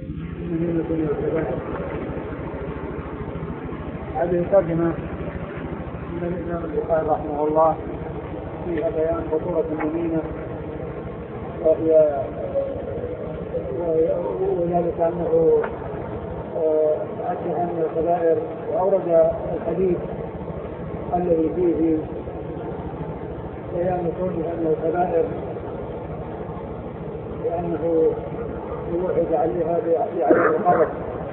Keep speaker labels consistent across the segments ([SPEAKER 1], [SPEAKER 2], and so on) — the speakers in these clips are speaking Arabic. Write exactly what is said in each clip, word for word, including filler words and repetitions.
[SPEAKER 1] النميمة من الكبائر. هذه ترجمة من الإمام البخاري رحمه الله فيها بيان خطورة النميمة، وهي وذلك أنه أدى من الكبائر، وأورد الحديث الذي فيه بيان كونه أنه كبائر، لأنه يوعد عليها بعذاب القبر،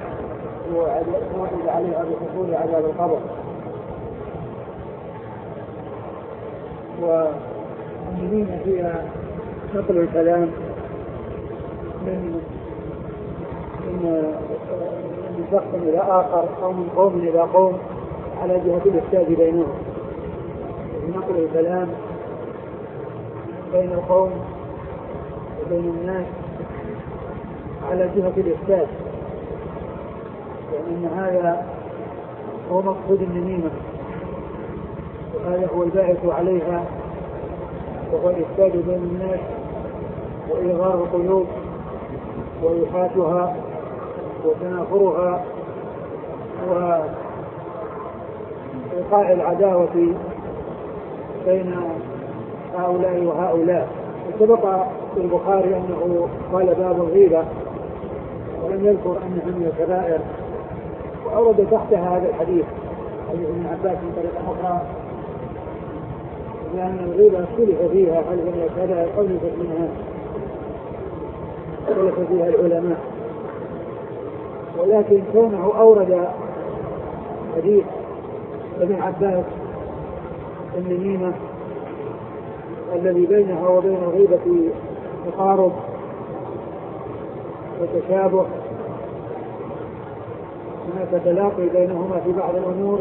[SPEAKER 1] يوعد عليها بحصول عذاب القبر. والنميمة هي نقل الكلام من من من شخص إلى آخر أو من قوم إلى قوم على جهة الإفساد بينهم، نقل الكلام بين القوم وبين الناس على جهة الإفساد، لأن يعني هذا هو مقصود النميمة، وهذا هو الباعث عليها، وهو الإفساد بين الناس وإغار القلوب وإيحاتها وتنافرها وإيقاع العداوة بين هؤلاء وهؤلاء. وسبق في البخاري أنه قال باب الغيبة ولم يذكر أنها من الكبائر، وأورد تحتها هذا الحديث حديث ابن عباس من طريقة أخرى، لأن الغيبة اختلف فيها هل من الكبائر أو ليست منها، اختلف فيها العلماء. ولكن كونه أورد حديث ابن عباس النميمة الذي بينها وبين الغيبة تقارب وتشابه، هناك تلاقي بينهما في بعض الأمور،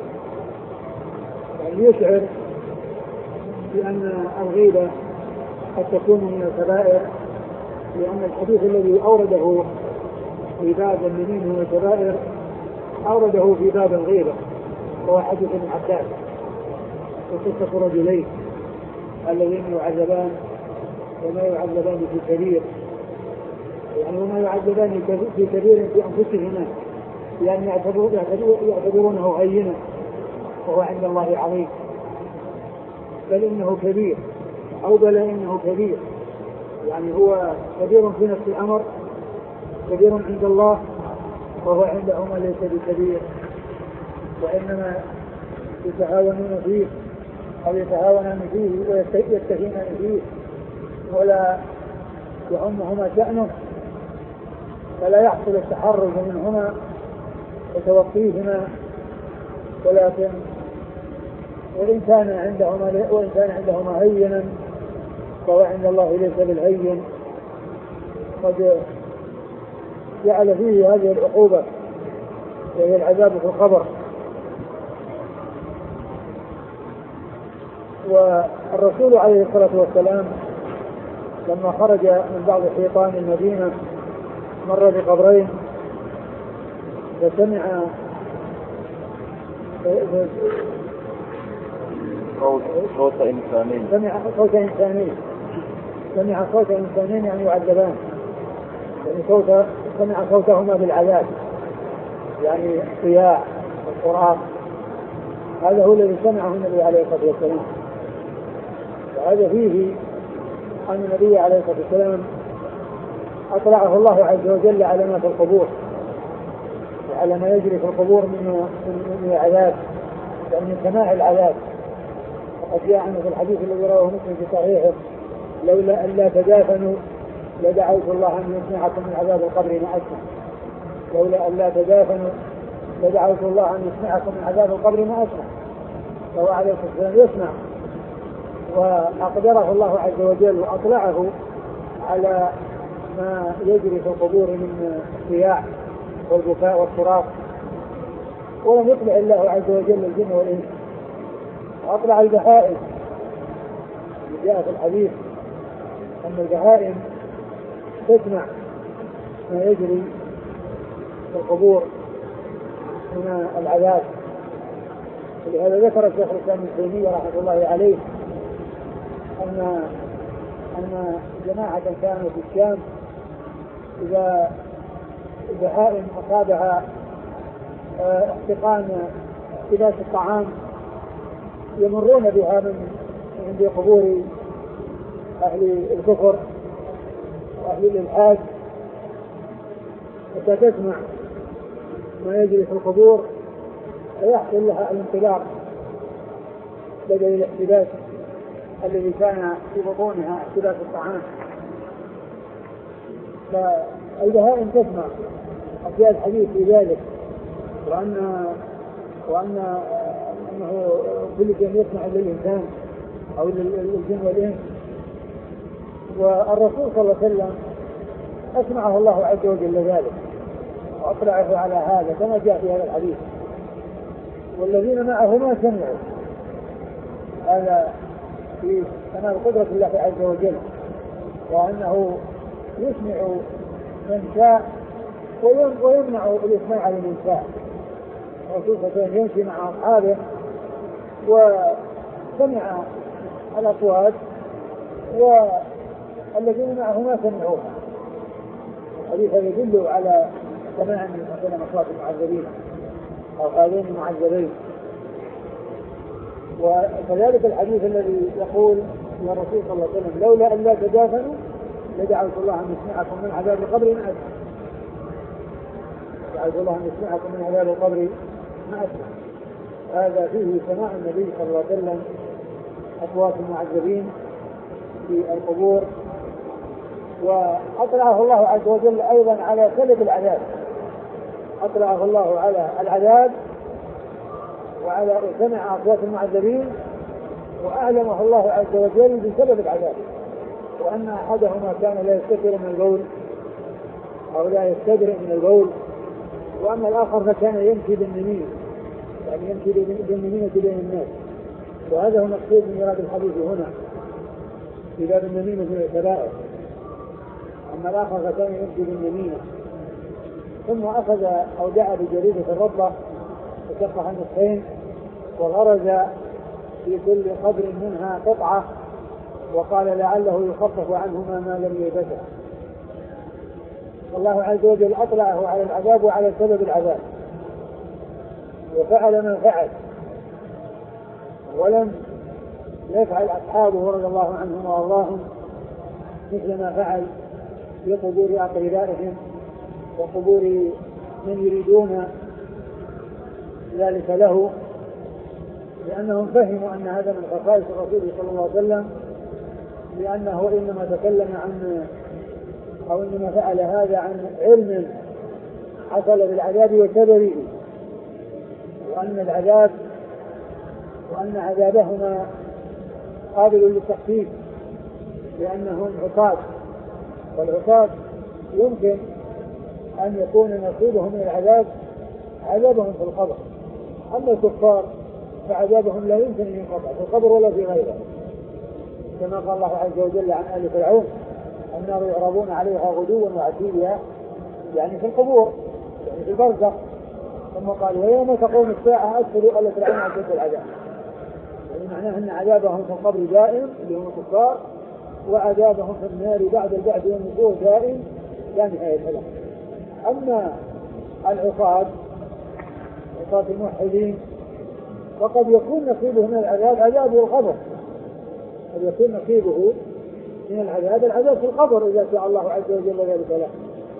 [SPEAKER 1] يعني يشعر بأن الغيبة قد تكون من الكبائر، لأن الحديث الذي أورده في باب النميمة من الكبائر أورده في باب الغيبة، وهو حديث ابن عباس وقصة رجلين الذين يعذبان وما يعذبان في كبير، يعني وما يعذبان في كبير في أنفسهما، يعني يعتبرونه هينا وهو عند الله عظيم، بل إنه كبير أو بل إنه كبير، يعني هو كبير في نفس الأمر، كبير عند الله، وهو عندهما ليس بكبير، وإنما يتهاونون فيه أو يتهاونان فيه ويتهينان فيه، ولا يهمهما شأنه، فلا يحصل التحرز منهما وتوقيهما، ولكن وإن كان عندهما وإن كان عندهما هينا فهو عند الله ليس بالهين، قد جعل فيه هذه العقوبة وهي العذاب في القبر. والرسول عليه الصلاة والسلام لما خرج من بعض حيطان المدينة مر بقبرين فسمع
[SPEAKER 2] صوت إنسانين
[SPEAKER 1] سمع صوت إنسانين سمع صوت إنسانين يعني يعذبان، يعني صوت سمع صوتهما بالعذاب، يعني صياح والصراخ، هذا هو الذي سمعه النبي عليه الصلاة والسلام. وهذا فيه أن النبي عليه الصلاة والسلام أطلعه الله عز وجل على ما في القبور وعلى ما يجري في القبور من من العذاب، يعني من سماع العذاب. وقد جاء عنه في الحديث الذي رواه مسلم في صحيحه: لولا أن لا تدافنوا لدعوت الله أن يسمعكم من عذاب القبر ما أسمع. لولا أن لا تدافنوا لدعوت الله أن يسمعكم من عذاب القبر ما أسمع. فهو عليه الصلاة والسلام يسمع، وأقدره الله عز وجل وأطلعه على ما يجري في القبور من الصياح والبكاء والصراخ، ولم يطلع الله عز وجل الجن والإنس، وأطلع البهائم. جاء في الحديث أن البهائم تسمع ما يجري في القبور من العذاب. ولهذا ذكر الشيخ الإسلام ابن تيمية رحمه الله عليه أن أن جماعة كانوا في الشام إذا بهائم أصابها احتقان احتباس الطعام يمرون بها من عند قبور أهل الكفر وأهل الإلحاد، حتى تسمع ما يجري في القبور فيحصل لها الانطلاق بدل الاحتباس الذي كان في بطونها احتباس الطعام. فالبهائم تسمع أشياء الحديث في ذلك، وأن وأن أنه كل شيء يسمع للإنسان أو للجن والإنس. والرسول صلى الله عليه وسلم أسمعه الله عز وجل ذلك وأطلعه على هذا كما جاء في هذا الحديث، والذين معه ما سمعوا. هذا في كمال قدرة الله عز وجل، وأنه يسمع من شاء ويمنع الإسماع لمن شاء. وخصوصا يمشي مع أصحابه وسمع الأصوات والذين معه ما سمعوها. الحديث يدل على سماع مثلا أصوات المعذبين أو هذين المعذبين. وكذلك الحديث الذي يقول يا رسول صلى الله عليه وسلم لولا أن لا تدافنوا لدعوت الله أن يسمعكم من عذاب القبر ما أسمع. دعوت الله أن يسمعكم من عذاب القبر ما أسمع. هذا فيه سماع النبي صلى الله عليه وسلم أصوات المعذبين في القبور. وأطلعه الله عز وجل أيضا على سبب العذاب، أطلعه الله على العذاب وعلى سمع أصوات المعذبين، وأعلمه الله عز وجل بسبب العذاب، وأن أحدهما كان لا يستتر من البول أو لا يستدرئ من البول، وأن الآخر فكان يمشي بالنميمة، يعني يمشي بالنميمة بين الناس. وهذا هو مقصود من إيراد الحديث هنا في باب النميمة من الكبائر، أما الآخر فكان يمشي بالنميمة. ثم أخذ أو دعا بجريدة الربة وشقها نصفين وغرز في كل قبر منها قطعة، وقال لعله يخفف عنهما ما لم يلبسه. والله عز وجل أطلعه على العذاب وعلى سبب العذاب، وفعل ما فعل، ولم يفعل أصحابه رضي الله عنهم وأرضاهم مثل ما فعل في قبور أقربائهم وقبور من يريدون ذلك له، لأنهم فهموا أن هذا من خصائص الرسول صلى الله عليه وسلم، لأنه إنما تكلم عن أو إنما فعل هذا عن علم حصل بالعذاب وسببه، وأن العذاب وأن عذابهما قابل للتخفيف لأنهم عصاة، والعصاة يمكن أن يكون نصيبهم من العذاب عذابهم في القبر. أما الكفار فعذابهم لا يمكن أن ينقطع في القبر ولا في غيره، كما قال الله عز وجل عن آل فرعون النار يعرضون عليها غدوا وعشيا، يعني في القبور، يعني في البرزخ. ثم قال ويوم تقوم الساعة أدخلوا آل فرعون أشد العذاب، يعني معناه أن عذابهم في القبر دائم اللي هم الكفار، وعذابهم في النار بعد البعث والنشور دائم لا نهاية له. أما العصاة عصاة الموحدين فقد يكون نصيبه من العذاب عذاب القبر، قد يكون نصيبه من العذاب العذاب في القبر إذا شاء الله عز وجل ذلك له.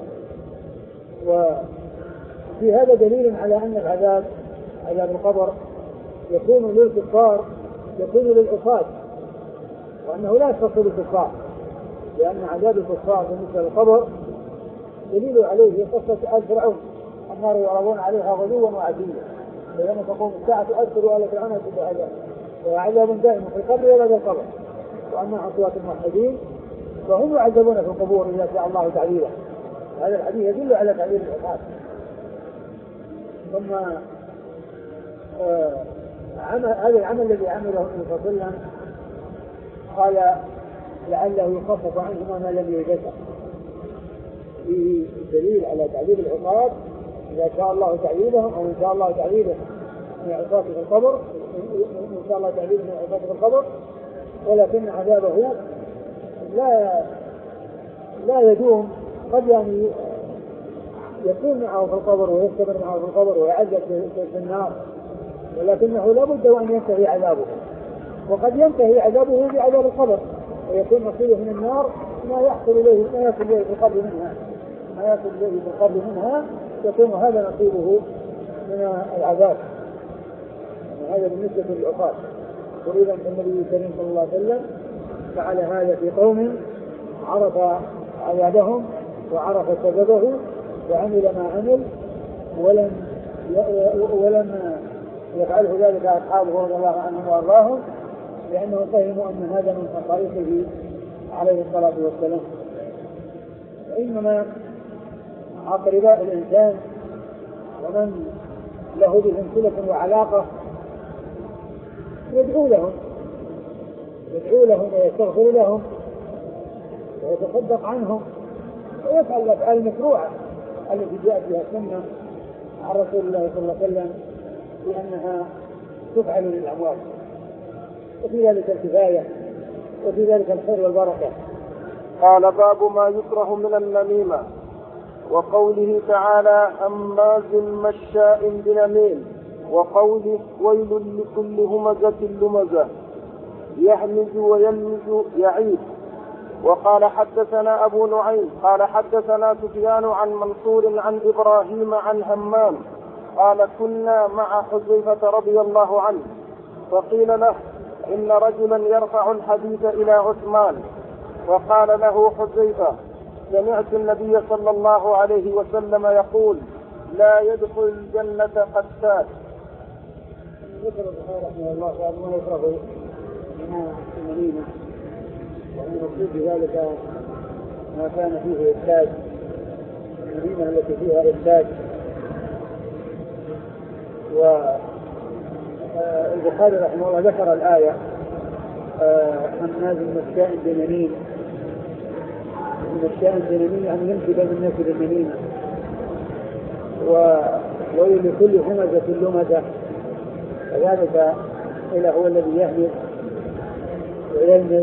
[SPEAKER 1] وفي هذا دليل على أن العذاب عذاب القبر يكون للكفار يكون للعصاة، وأنه لا يختص بالكفار، لأن عذاب الكفار بالنسبة للقبر دليل عليه قصة آل فرعون النار يعرضون عليها غدوا وعشيا ويوم تقوم الساعة أدخلوا آل فرعون أشد العذاب، وعذاب دائم في القبر ولا في القبر. وأما أصوات الموحدين فهم يعذبون في القبور إذا شاء الله تعذيبه. هذا الحديث يدل على تعذيب العصاة. ثم آه عمل هذا العمل الذي عمله النبي صلى الله عليه وسلم قال لعله يخفف عنهما ما لم يلبسه، فيه دليل على تعذيب العصاة إذا شاء الله تعذيبهم، أو إن شاء الله تعذيبهم من عصاة في القبر، إن شاء الله تعذيبهم من عصاة في القبر، ولكن عذابه لا لا يدوم، قد يعني يكون معه في القبر ويستمر معه في القبر ويعذب في النار، ولكنه لا بد وأن ينتهي عذابه، وقد ينتهي عذابه بعذاب القبر ويكون نصيبه من النار ما يحصل إليه ما يصل إليه في القبر منها ما يصل إليه في القبر منها يكون هذا نصيبه من العذاب. يعني هذا بالنسبة للعقاب. وإذا النبي الكريم صلى الله عليه وسلم فعل هذا في قوم عرف عذابهم وعرف سببه وعمل ما عمل ولم ولم يفعله ذلك أصحابه رضي الله عنهم وأرضاهم، لأنهم فهموا أن هذا من خصائصه عليه الصلاة والسلام. وإنما أقرباء الإنسان ومن له بهم صلة وعلاقة يدعو لهم يدعو لهم ويستغفر لهم ويتصدق عنهم ويفعل الأفعال المشروعة التي جاءت بها السنة عن رسول الله صلى الله عليه وسلم بأنها تفعل للأموات، وفي ذلك الكفاية وفي ذلك الخير والبركة.
[SPEAKER 3] قال باب ما يكره من النميمة. وقوله تعالى هماز مشاء بنميم، وقوله ويل لكل همزة لمزة يهمز ويلمز يعيد. وقال حدثنا أبو نعيم قال حدثنا سفيان عن منصور عن إبراهيم عن همام قال كنا مع حذيفة رضي الله عنه فقيل له إن رجلا يرفع الحديث إلى عثمان، وقال له حذيفة سمعت النبي صلى الله عليه وسلم يقول لا يدخل الجنة قتال.
[SPEAKER 1] ذكر البخاري رحمه الله تعالى ما يكره من النميمة، وأن المقصود بذلك ما كان فيه إفساد، النميمة التي فيها إفساد. والبخاري رحمه الله ذكر الآية هماز مشاء بنميم، مشاء بنميم يعني يمشي بين الناس بالنميمة، وويل لكل همزة لمزة، كذلك إلى هو الذي يهمز ويلمز.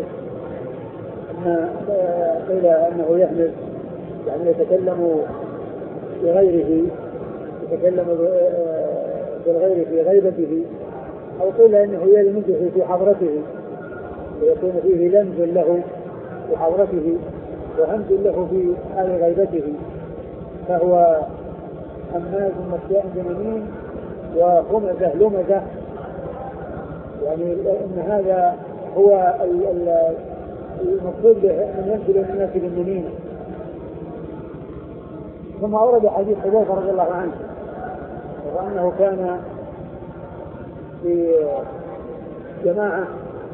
[SPEAKER 1] قيل أنه يهمز يعني يتكلم بغيره يتكلم بالغير في غيبته، أو قيل أنه يلمزه في حضرته ويكون فيه لمز له في حضرته وهمز له في حال غيبته، فهو هماز مشاء بنميم وهمزة لمزة، يعني أن هذا هو المقصود من يمثل الناس بالنميمة. ثم أورد حديث حذيفة رضي الله عنه وأنه كان في جماعة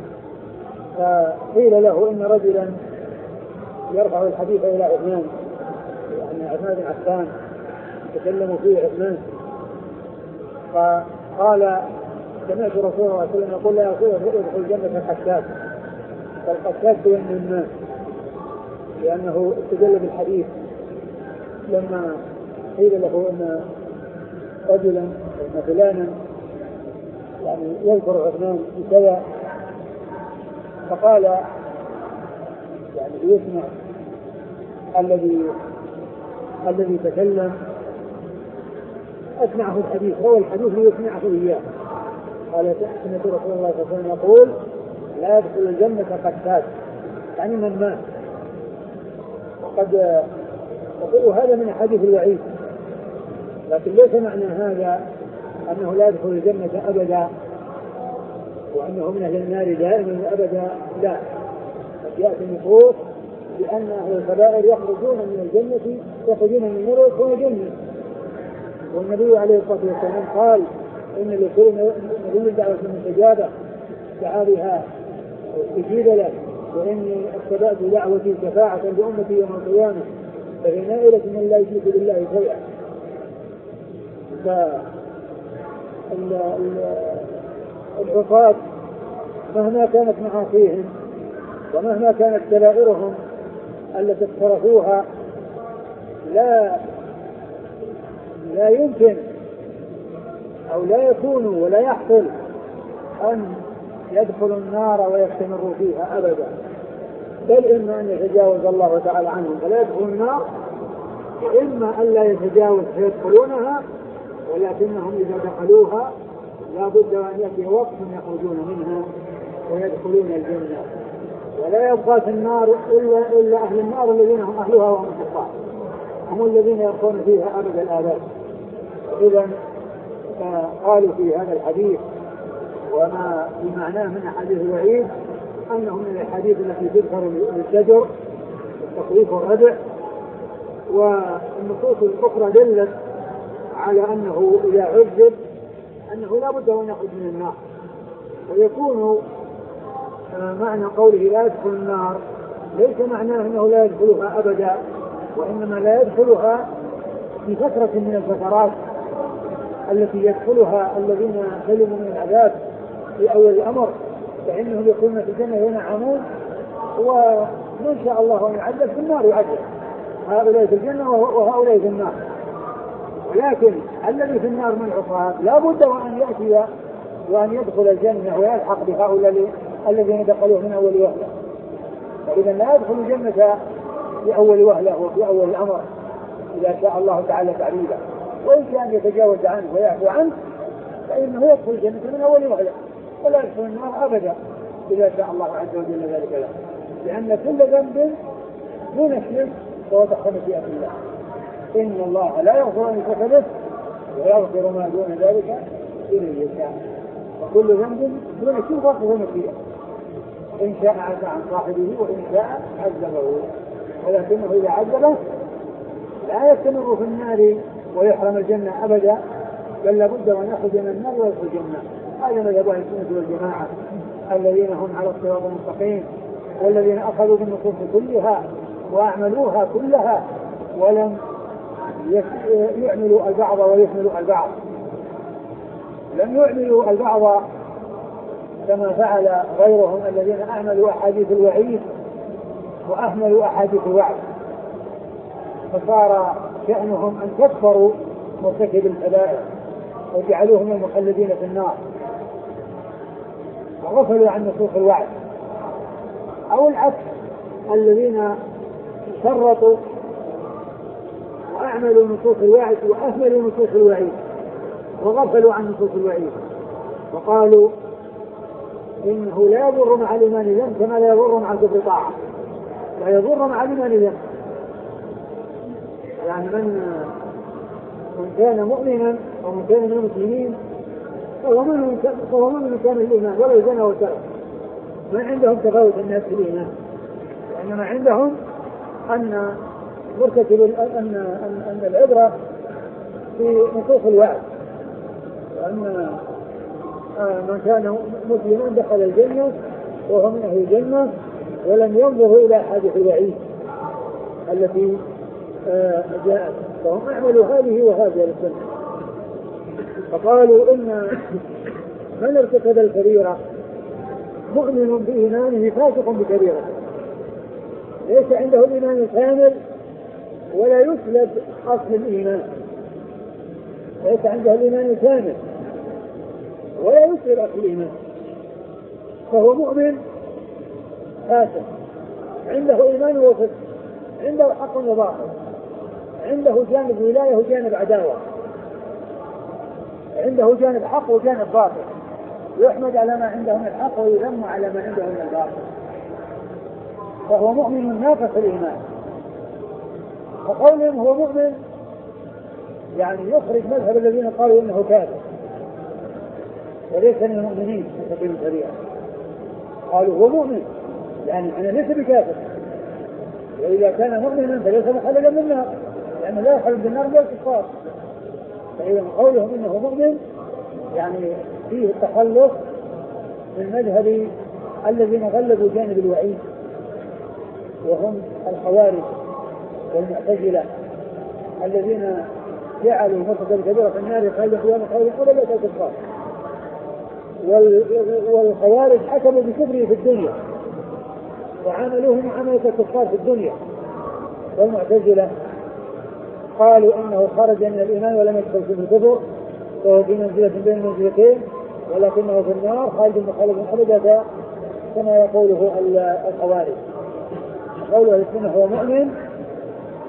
[SPEAKER 1] فقيل له إن رجلا يرفع الحديث إلى عثمان، يعني عثمان بن عفان تكلموا فيه عثمان، فقال سمعت رسول الله صلى الله عليه وسلم يقول لا يدخل الجنة الحساس، فالحساس هو النمام، لأنه استدل بالحديث لما قيل له أن رجلا أن فلانا يعني يذكر عثمان بكذا، فقال يعني يسمع الذي الذي تكلم أسمعه الحديث، روى الحديث ليسمعه إياه. قال سمعت رسول الله صلى الله عليه وسلم يقول لا يدخل الجنة قتال، يعني من مات. وقد وهذا من أحاديث الوعيد، لكن ليس معنى هذا أنه لا يدخل الجنة أبدا وأنه من أهل النار دائما أبدا، لا. يأتي النصوص بأن أهل الكبائر يخرجون من الجنة يخرجون من النار ويدخلون الجنة، والنبي عليه الصلاة والسلام قال إن لكل نبي دعوة مستجابة دعا بها واستجيب له، وإني اتبعت دعوتي شفاعة لأمتي يوم القيامة فهي نائلة من لا يشرك بالله شيئا. فالعصاة مهما كانت معاصيهم ومهما كانت كبائرهم التي اقترفوها لا لا يمكن أو لا يكون ولا يحصل أن يدخلوا النار ويستمروا فيها أبدا، بل إما أن يتجاوز الله تعالى عنهم فلا يدخلوا النار، إما ألا يتجاوز فيدخلونها، ولكنهم إذا دخلوها لا بد أن يأتي وقت يخرجون منها ويدخلون الجنة، ولا يبقى في النار إلا, إلا أهل النار الذين هم أهلها وهم الكفار، هم الذين يبقون فيها أبد الآباد. إذا قالوا في هذا الحديث وما بمعناه من أحاديث الوعيد أنه من الحديث التي تذكر للزجر والتخويف والردع، والنصوص الأخرى دلت على أنه إذا عذب أنه لا بد أن يخرج من النار. ويكون معنى قوله لا يدخل النار ليس معناه أنه لا يدخلها أبدا، وإنما لا يدخلها في فترة من الفترات التي يدخلها الذين سلموا من العذاب في أول الأمر، فإنهم يكونون في الجنة ينعمون، ومن شاء الله أن يعذب في النار يعذب، هؤلاء في الجنة وهؤلاء في النار. ولكن الذي في النار من العصاة لا بد وأن يأتي وأن يدخل الجنة ويلحق بهؤلاء الذين دخلوه من أول وهلة، فإذا لا يدخل الجنة في أول وهلة وفي أول الأمر إذا شاء الله تعالى تعريبا، وإن كان يتجاوز عنه ويعفو عنه فإنه يدخل الجنة من أول وهلة ولا يدخل النار أبدا إذا شاء الله عز وجل ذلك له، لأن كل ذنب دون الشرك فهو تحت مشيئة الله. إن الله لا يغفر أن يشرك به ويغفر ما دون ذلك لمن يشاء، وكل ذنب دون الشرك فهو مشيئة، إن شاء عفى عن صاحبه وإن شاء عذبه، ولكنه إذا عذبه لا يستمر في النار ويحرم الجنة أبدا، بل لابد أن يخرج من النار ويدخل الجنة. هذا مذهب أهل السنة والجماعة الذين هم على الصراط المستقيم، والذين أخذوا بالنصوص كلها وأعملوها كلها ولم يعملوا البعض ويحملوا البعض، لم يعملوا البعض كما فعل غيرهم الذين أعملوا أحاديث الوعيد وأهملوا أحاديث الوعد، فصار شأنهم أن كفروا مرتكب الكبائر وجعلوهم المخلدين في النار وغفلوا عن نصوص الوعد، أو العكس الذين شرطوا وأعملوا نصوص الوعد وأهملوا نصوص الوعيد وغفلوا عن نصوص الوعيد، وقالوا إنه لا يضر مع الإيمان ذنب كما لا يضر مع الكفر طاعة، لا يضر مع الإيمان ذنب، يعني من من كان مؤمنا أو من كان من المسلمين فهو من كان الإيمان ولا زنا وسرق، ما عندهم تفاوت الناس في الإيمان، وإنما عندهم أن مرتكب أن أن أن العبرة في نصوص الوعد، وأن من كان مسلما دخل الجنة وهو من أهل الجنة ولم ينظر إلى حادث الوعيد التي جاءت، فهم أعملوا هذه وهذه للسنة. فقالوا إن من ارتكب الكبيرة مؤمن بإيمانه فاسق بكبيرة، ليس عنده الإيمان الكامل ولا يسلب أصل الإيمان، ليس عنده الإيمان الكامل ولا يسلب أصل الإيمان، فهو مؤمن فاسق، عنده إيمان وفسق، عنده حق وباطل، عنده جانب ولاية وجانب عداوة، عنده جانب حق وجانب باطل، يحمد على ما عنده من الحق ويذم على ما عنده من الباطل، فهو مؤمن ناقص الإيمان. فقولهم هو مؤمن يعني يخرج مذهب الذين قالوا إنه كافر وليس من المؤمنين في سبيل الشريعة، قالوا هو مؤمن يعني أنا ليس بكافر، وإذا كان مؤمنا فليس مخلدا من النار لأنه لا يخلد بالنار ولا الكفار، فإذا قولهم إنه مؤمن يعني فيه التخلص من مذهب الذين غلبوا جانب الوعيد وهم الخوارج والمعتزلة الذين جعلوا مرتكب الكبيرة في النار خالد قيام خالد ولا لا الكفار، والخوارج حكموا بكفره في الدنيا وعاملوه معاملة الكفار في الدنيا، والمعتزلة قالوا انه خرج من الايمان ولم يدخل في الكفر وهو في منزلة بين المنزلتين ولكنه في النار خالد مخالد ابدا كما يقوله الخوارج. قوله السنة هو مؤمن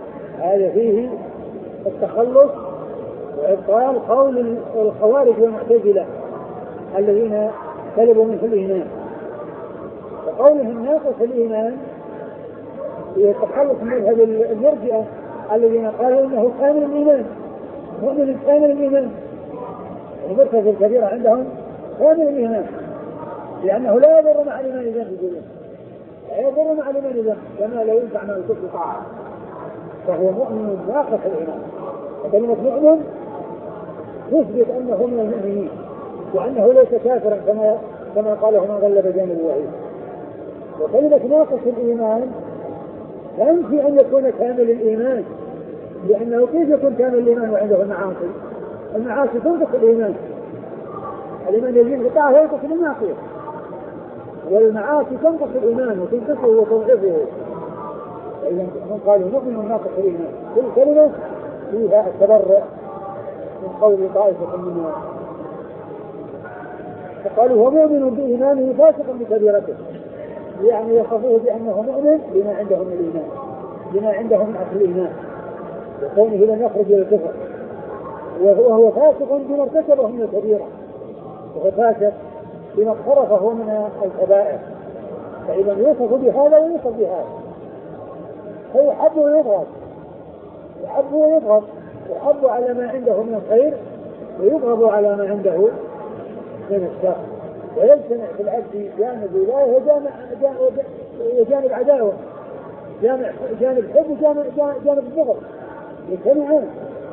[SPEAKER 1] هذا فيه التخلص وإبطال قول الخوارج والمعتزلة الذين سلبوا منه الإيمان، وقولهم ناقص الإيمان يتخلص من مذهب المرجئة الذين قالوا إنه كامل الإيمان، مؤمن كامل الإيمان، ومرتكب الكبيرة عندهم كامل الإيمان، لأنه لا يضر مع الإيمان ذنب الجنة، لا يضر مع الإيمان ذنب كما لا ينفع مع الكفر طاعة، فهو مؤمن ناقص الإيمان. وكلمة مؤمن تثبت أنه من المؤمنين وأنه ليس كافرا كما كما قاله من غلب جانب الوحيد. وكلمة ناقص الإيمان تنفي أن يكون كامل الإيمان، لأنه كيف يكون كامل الإيمان وعنده المعاصي؟ المعاصي تنقص الإيمان، الإيمان يزيد بطاعة وينقص المعصية، والمعاصي تنقص الإيمان وتنقصه وتضعفه. فإذا هم قالوا نؤمن ناقص الإيمان، كل كلمة فيها التبرع من قول طائفة منهم، فقالوا هو مؤمن بإيمانه فاسق بكبيرته، يعني يصفوه بأنه مؤمن بما عنده من الإيمان، بما عنده من أصل الإيمان، وكونه لم يخرج إلى الكفر، وهو فاسق بما ارتكبه من الكبيرة، وهو فاسق بما اقترفه من الكبائر. فإذا يوصف بهذا ويوصف بهذا، فيحب ويبغض، يحب ويبغض، يحب على ما عنده من الخير ويبغض على ما عنده من الشر، ويجتمع في العبد جانب ولاية وجانب جانب عداوة، جانب حب وجانب جانب بغض، يجتمعان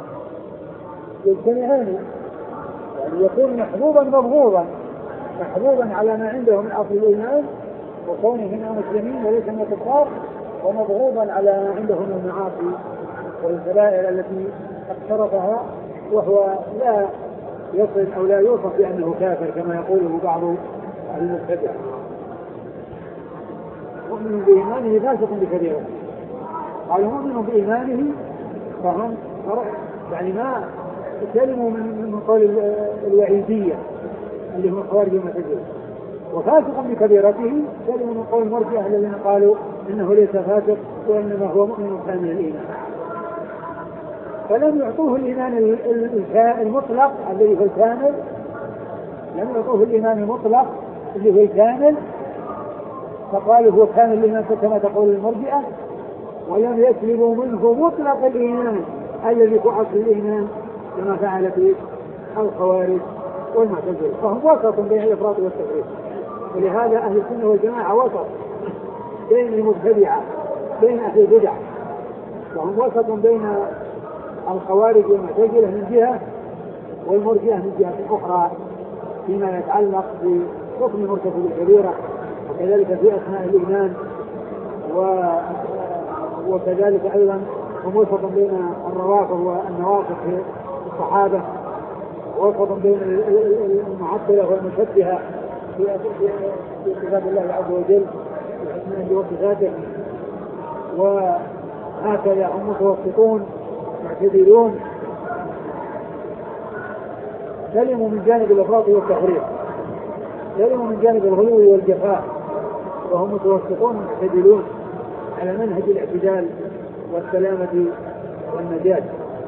[SPEAKER 1] يجتمعان يعني يكون محبوبا مبغوضا، محبوبا على ما عنده من أصل الإيمان وكونه من المسلمين وليس من الكفار، ومبغوضا على ما عنده من المعاصي والكبائر التي اقترفها، وهو لا يصل أو لا يوصف بأنه كافر كما يقوله بعض المبتدعة. مؤمن بإيمانه فاسق بكبيرته، قال مؤمن بإيمانه فهم يعني ما سلموا من قول الوعيدية اللي هم خوارج المعتزلة، وفاسق بكبيرته سلموا من قول المرجئة الذين قالوا إنه ليس فاسق وإنما هو مؤمن كامل الإيمان. فلم يعطوه الإيمان المطلق الذي هو الكامل، لم يعطوه الإيمان المطلق اللي هو الكامل، فقالوا هو كامل الإيمان كما تقول المرجئة، ولم يسلبوا منه مطلق الإيمان الذي هو أصل الإيمان كما فعل في الخوارج والمعتزلة. فهم وسط بين الإفراط والتفريط، ولهذا أهل السنة والجماعة وسط بين المبتدعة بين أهل البدع، وهم وسط بين الخوارج والمعتزلة من جهة والمرجئة من جهة أخرى فيما يتعلق بحكم مرتكب الكبيرة، وكذلك في أسماء الإيمان، وكذلك أيضا هم وسط بين الروافض والنواصب في الصحابة، وسط بين المعطلة والمشبهة في صفات الله عز وجل وأسمائه وصفاته، وهكذا هم متوسطون معتدلون سلموا من جانب الإفراط والتفريط، سلموا من جانب الغلو والجفاء، وهم متوسطون معتدلون على منهج الاعتدال والسلامة والنجاة.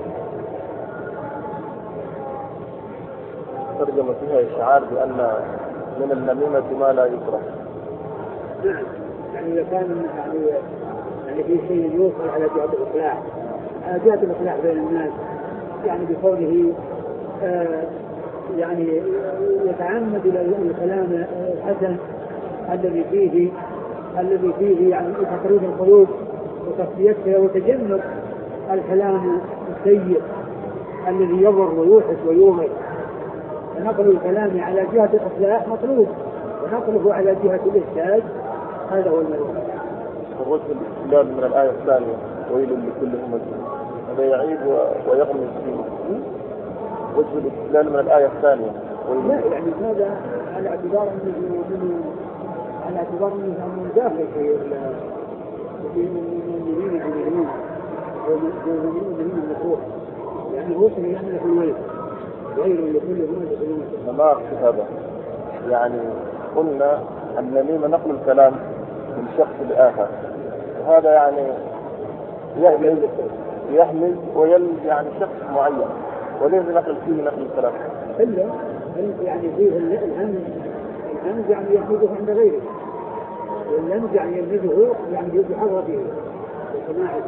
[SPEAKER 2] ترجمة فيها إشعار بأن من النميمة ما لا يكره.
[SPEAKER 1] نعم، يعني إذا كان يعني يعني في شيء يوصل على جهة الإصلاح، على جهة الإصلاح بين الناس، يعني بقوله آه يعني يتعمد الكلام الحسن الذي فيه الذي فيه يعني تقريب القلوب وتصفيتها، وتجنب الكلام السيء الذي يضر ويوحش ويومر. فنقل الكلام على جهة الإصلاح مطلوب، ونقله على جهة الإفساد هذا هو المطلوب.
[SPEAKER 2] الوجه الاستدلال من الآية الثانية ويل لكل همزة، هذا يعيب ويغمز فيه. وجه الاستدلال من الآية الثانية
[SPEAKER 1] لا يعني هذا على اعتبار أنه على اعتبار أنه داخل في المؤمنين المؤمنين والمؤمنين المكروه، يعني هو اسمه يعمل في الويل ويل لكل همزة لمزة.
[SPEAKER 2] ما أقصد هذا، يعني قلنا النميمة نقل الكلام من شخص لآخر، وهذا يعني يحمل يهمز ويلمز يعني شخص معين وليس نقل فيه نقل الكلام.
[SPEAKER 1] إلا يعني فيه الهمز الهمز يعني يهمزه عند غيره، واللمز يعني يلمزه يعني بحضرته وسماعه.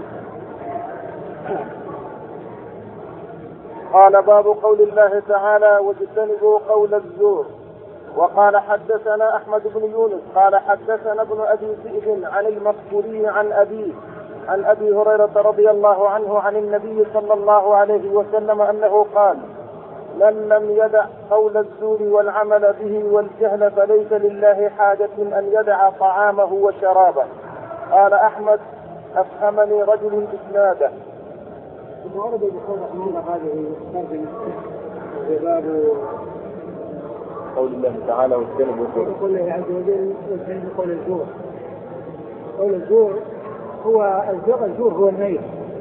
[SPEAKER 3] قال باب قول الله تعالى واجتنبوا قول الزور. وقال حدثنا أحمد بن يونس قال حدثنا ابن أبي ذئب عن المقبوري عن أبيه عن أبي هريرة رضي الله عنه عن النبي صلى الله عليه وسلم أنه قال من لم يدع قول الزور والعمل به والجهل فليس لله حاجة أن يدع طعامه وشرابه. قال أحمد أفهمني رجل إسناده.
[SPEAKER 1] ثم ورد البخاري رحمه الله هذه الترجمة في باب
[SPEAKER 2] قول الله تعالى واجتنبوا
[SPEAKER 1] قول الله عز وجل واجتنبوا قول الزور. قول الزور هو الزور, الزور هو الميت،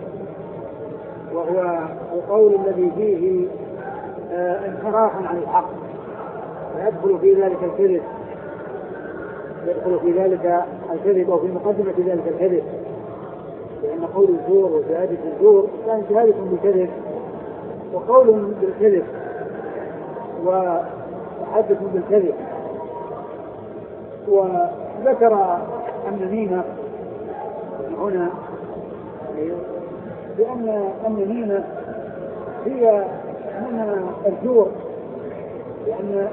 [SPEAKER 1] وهو القول الذي فيه آه انحراف عن الحق، ويدخل في ذلك الكذب يدخل في ذلك الكذب أو في مقدمة ذلك الكذب، لأن قول الزور وشهادة الزور كان شهادة بالكذب وقول بالكذب وحدث بالكذب. وذكر النميمة هنا بأن النميمة هي من الزور، لأن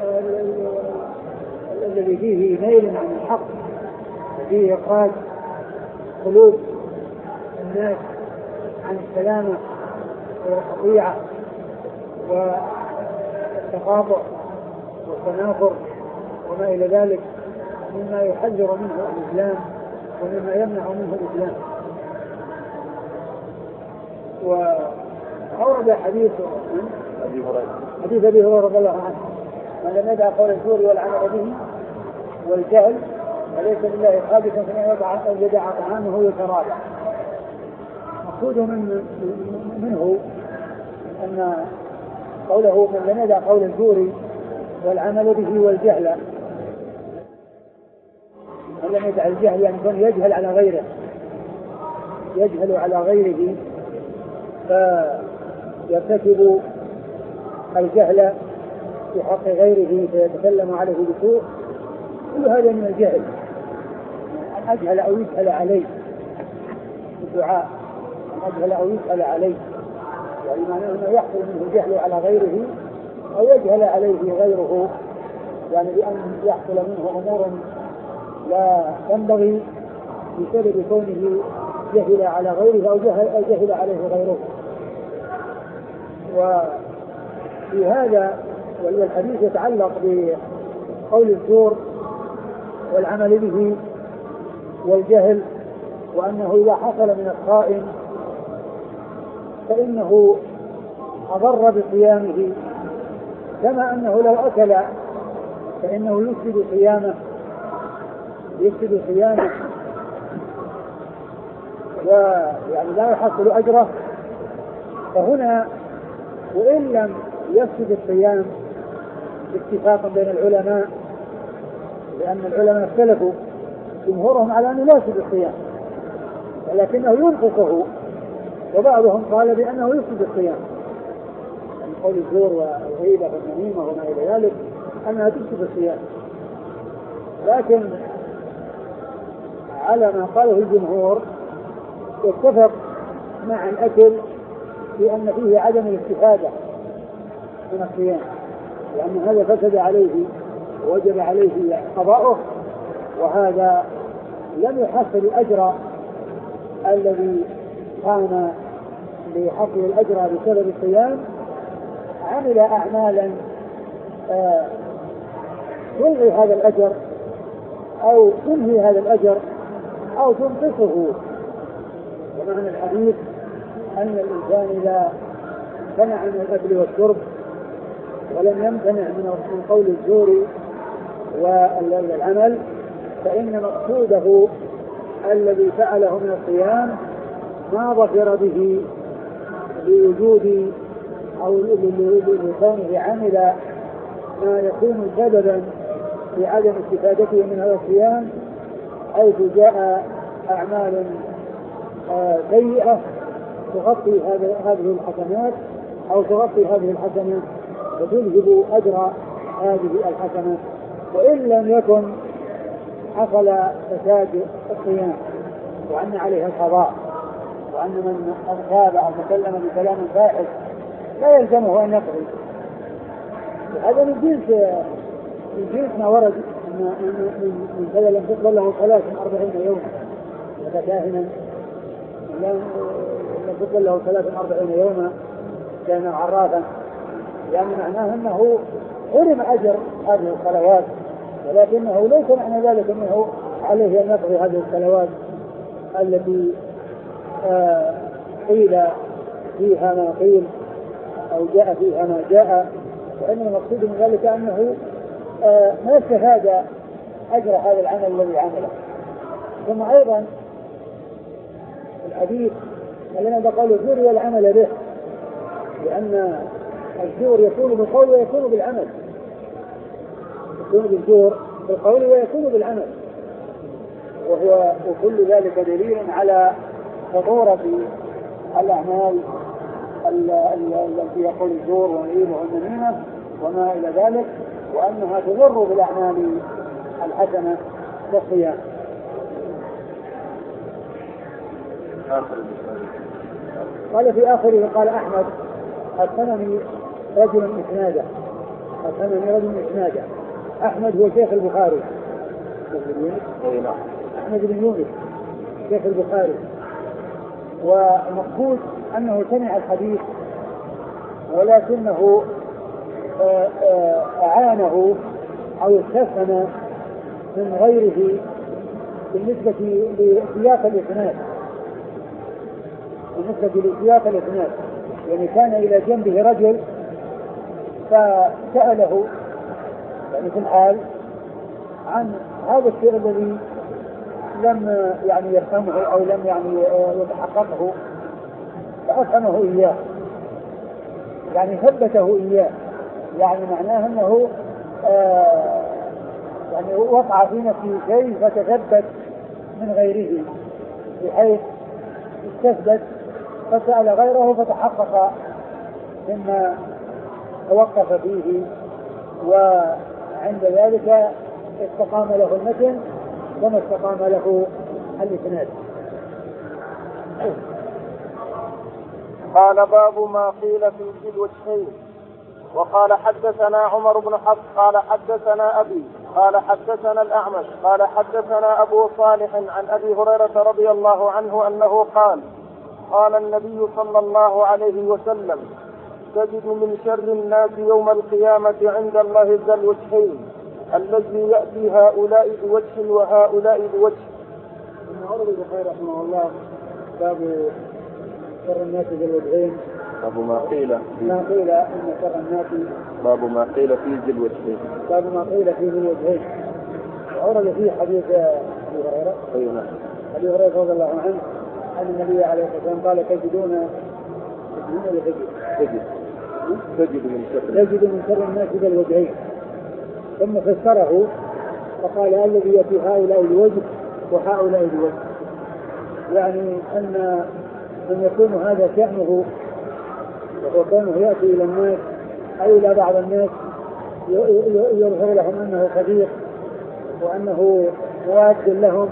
[SPEAKER 1] الذي فيه ميل عن الحق فيه إخراج قلوب الناس عن السلامة والقطيعة والتقاطع والتنافر وما إلى ذلك مما يحذر منه الإسلام ومما يمنع منه الإسلام. وأورد حديث
[SPEAKER 2] أبي هريرة
[SPEAKER 1] حديث أبي هريرة رضي الله عنه من لم يدع قول الزور والعمل به والجهل فليس لله حاجة أن يدع طعامه وشرابه. مقصود من منه أن قوله من لم يدع قول الزور والعمل به والجهل، من لم يدع الجهل يعني كان يجهل على غيره يجهل على غيره فيرتكب الجهل في حق غيره فيتكلم عليه بسوء، كل هذا من الجهل. أن أجهل أو يسأل عليه الدعاء أن أجهل أو يسأل عليه، يعني معناه أنه يحصل منه الجهل على غيره أو يجهل عليه غيره، يعني بأن يحصل منه أمور لا ينبغي بسبب كونه جهل على غيره أو جهل, أو جهل عليه غيره. وفي هذا والحديث يتعلق بقول الزور والعمل به والجهل، وأنه إذا حصل من الصائم فإنه أضر بصيامه، كما أنه لو أكل فإنه يفسد صيامه يفسد صيامه ويعني لا يحصل أجره. فهنا وإن لم يفسد الصيام اتفاقا بين العلماء، لأن العلماء اختلفوا جمهورهم على أنه لا يفسد الصيام ولكنه ينقصه، وبعضهم قال بأنه يفسد الصيام من قول الزور والغيبة والنميمة وما إلى ذلك أنها تفسد الصيام. لكن على ما قاله الجمهور يتفق مع الأكل بأن فيه عدم الاستفادة من الصيام، لأن هذا فسد عليه ووجب عليه قضاؤه، وهذا لم يحصل الأجر الذي كان لحصل الأجر بسبب الصيام. عمل أعمالا تلغي هذا الأجر أو تنهي هذا الأجر أو تنقصه. ومعنى الحديث أن الإنسان إذا امتنع من الأكل والشرب ولم يمتنع من قول الزور والعمل فإن مقصوده الذي فعله من الصيام ما ظفر به لوجود أو لكونه عمل ما يكون سببا في عدم استفادته من هذا الصيام، حيث جاء أعمال سيئة تغطي هذه الحسنات أو تغطي هذه الحسنة وتذهب أجر هذه الحسنة، وإن لم يكن حصل فساد الصيام وأن عليه القضاء، وأن من أغتاب أو تكلم بكلام فاحش لا يلزمه أن يقضي. هذا من جنس من جنس ما ورد من كذا لم تقبل له صلاة أربعين يوما متكاهنا، لم تقبل له صلاة أربعين يوما كان عرافا، يعني معناه أنه حرم أجر هذه الصلوات، ولكنه ليس معنى ذلك أنه عليه أن يقضي هذه الصلوات التي آه قيل فيها ما قيل أو جاء فيها ما جاء، وإن المقصود من ذلك أنه آه ما استفاد أجر هذا العمل الذي عمله. ثم أيضا الحديث الذين قالوا الزور والعمل به، لأن الزور يكون بالقول ويكون بالعمل، يكون بالزور بالقول ويكون بالعمل، وهو وكل ذلك دليل على خطورة الأعمال التي يقول الزور والعيب والنميمة وما إلى ذلك، وأنها تضر بالأعمال الحسنة كالصيام. قال في آخره قال أحمد حدثني رجل إسناده، حدثني رجل إسناده. أحمد هو شيخ البخاري، أحمد بن يونس شيخ البخاري، ومقصود أنه سمع الحديث ولكنه أعانه أو استفهم من غيره بالنسبة لسياق الإسناد، بالنسبة لسياق الإسناد، يعني كان إلى جنبه رجل فسأله يعني في الحال عن هذا الشيء الذي لم يعني يفهمه أو لم يعني يتحققه، فأفهمه إياه، يعني ثبته إياه، يعني معناه أنه آه يعني وقع في نفسه شيء فتثبت من غيره بحيث استثبت، فسأل غيره فتحقق مما توقف فيه، وعند ذلك استقام له المتن كما استقام له الإسناد.
[SPEAKER 3] قال باب ما قيل في ذي الوجهين. وقال حدثنا عمر بن حفص قال حدثنا أبي قال حدثنا الأعمش قال حدثنا أبو صالح عن أبي هريرة رضي الله عنه أنه قال قال النبي صلى الله عليه وسلم تجد من شر الناس يوم القيامة عند الله ذا الوجهين الذي يأتي هؤلاء بوجه وهؤلاء بوجه.
[SPEAKER 1] ثم ورد البخاري رحمه الله باب شر الناس ذي الوجهين،
[SPEAKER 2] باب ما قيل
[SPEAKER 1] ما قيل ان شر الناس
[SPEAKER 2] باب ما قيل في ذي الوجهين
[SPEAKER 1] باب ما قيل في ذي الوجهين. ورد فيه حديث ابي هريره
[SPEAKER 2] ايوه
[SPEAKER 1] ابي هريره رضي الله عنه ان النبي عليه الصلاه والسلام قال تجدون تجدون
[SPEAKER 2] تجد تجد من شر
[SPEAKER 1] تجد من شر الناس ذي الوجهين، ثم فسره فقال الذي يأتي هؤلاء الوجه وهؤلاء الوجه، يعني أن من يكون هذا شأنه وهو كونه يأتي إلى الناس أو إلى بعض الناس يظهر لهم أنه صديق وأنه مواد لهم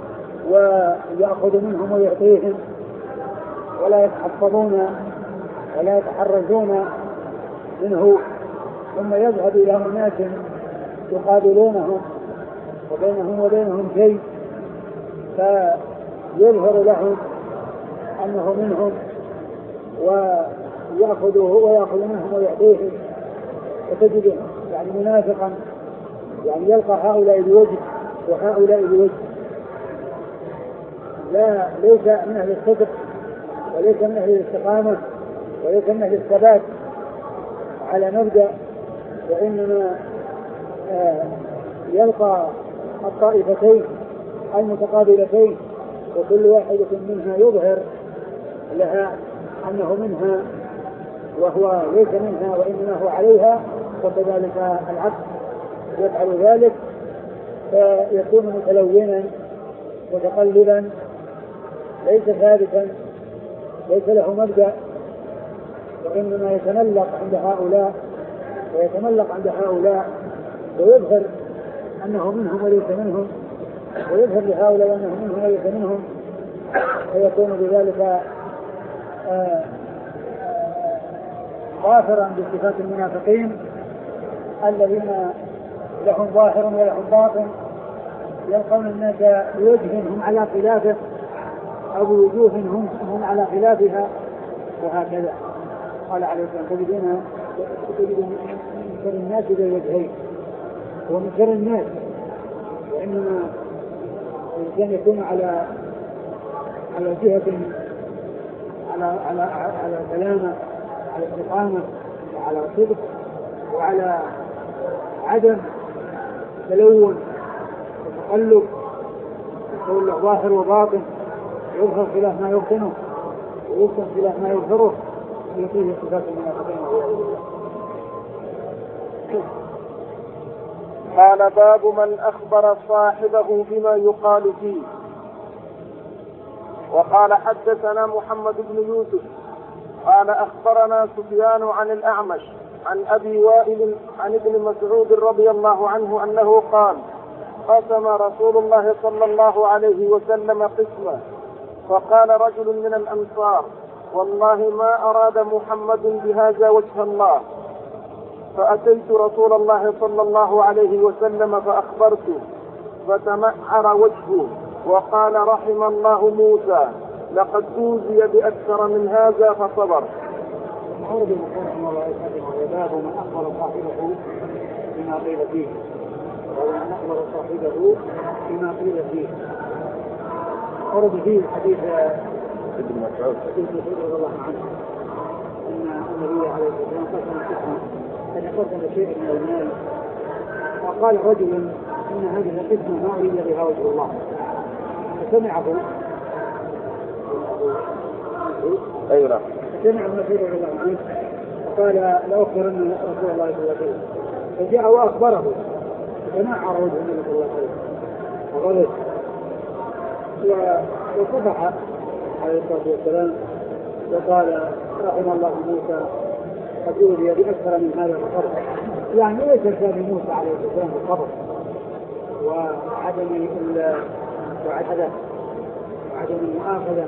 [SPEAKER 1] ويأخذ منهم ويعطيهم ولا يتحفظون ولا يتحرزون منه، ثم يذهب إلى أناس يقابلونهم وبينهم وبينهم شيء فيظهر لهم أنه منهم ويأخذه ويأخذ منهم ويعطيهم، وتجد يعني منافقا يعني يلقى هؤلاء بوجه وهؤلاء بوجه، لا ليس من أهل الصدق وليس من أهل الاستقامة وليس من أهل الثبات على مبدأ، وإنما آه يلقى الطائفتين المتقابلتين وكل واحدة منها يظهر لها أنه منها وهو ليس منها وإنما هو عليها، وكذلك العكس يفعل ذلك فيكون متلونا متقلبا ليس ثابتا ليس له مبدأ، وإنما يتملق عند هؤلاء ويتملق عند هؤلاء ويظهر أنه منهم وليس منهم، ويظهر لهؤلاء أنه منهم وليس منهم، فيكون بذلك ظاهرا بصفات المنافقين الذين لهم ظاهر ولهم باطن، يلقون الناس بوجه هم على خلافه أو بوجوه هم, هم على خلافها، وهكذا. قال عليه السلام تجدون من شر الناس ذي الوجهين، ومن شر الناس، وإنما الإنسان يكون على على جهة على على على سلامة، على استقامة، وعلى صدق، وعلى عدم تلون وتقلب، يقول له ظاهر وباطن، يظهر خلاف ما يبطنه ويبطن خلاف ما يظهره، يعطيه صفات المنافقين.
[SPEAKER 3] قال باب من أخبر صاحبه بما يقال فيه. وقال حدثنا محمد بن يوسف قال أخبرنا سفيان عن الأعمش عن أبي وائل عن ابن مسعود رضي الله عنه أنه قال قسم رسول الله صلى الله عليه وسلم قسمة، فقال رجل من الأنصار والله ما أراد محمد بهذا وجه الله، فأتيت رسول الله صلى الله عليه وسلم فأخبرته فتمعر وجهه وقال رحم الله موسى لقد أوذي بأكثر من هذا فصبر.
[SPEAKER 1] أورد المصنف رحمه الله باب من أخبر صاحبه بما قيل فيه، ومن أخبر صاحبه بما قيل فيه. أورد فيه حديث ابن مسعود رضي الله عنه أن النبي عليه الصلاة والسلام قسم قسمة أن قسم شيء من المال، وقال رجل إن هذه القسمة ما أريد بها وجه الله، فسمعه
[SPEAKER 2] أي نعم
[SPEAKER 1] سمع النبي رضي الله عنه فقال لأخبرن رسول الله صلى الله عليه وسلم، فجاء وأخبره فنعر وجه النبي صلى الله عليه وسلم وغلط وصفح عليه الصلاة والسلام وقال رحم الله موسى قد أوذي بأكثر من هذا الصبر، يعني ليس كان موسى عليه السلام بالصبر وعدم الوعدة وعدم المؤاخذة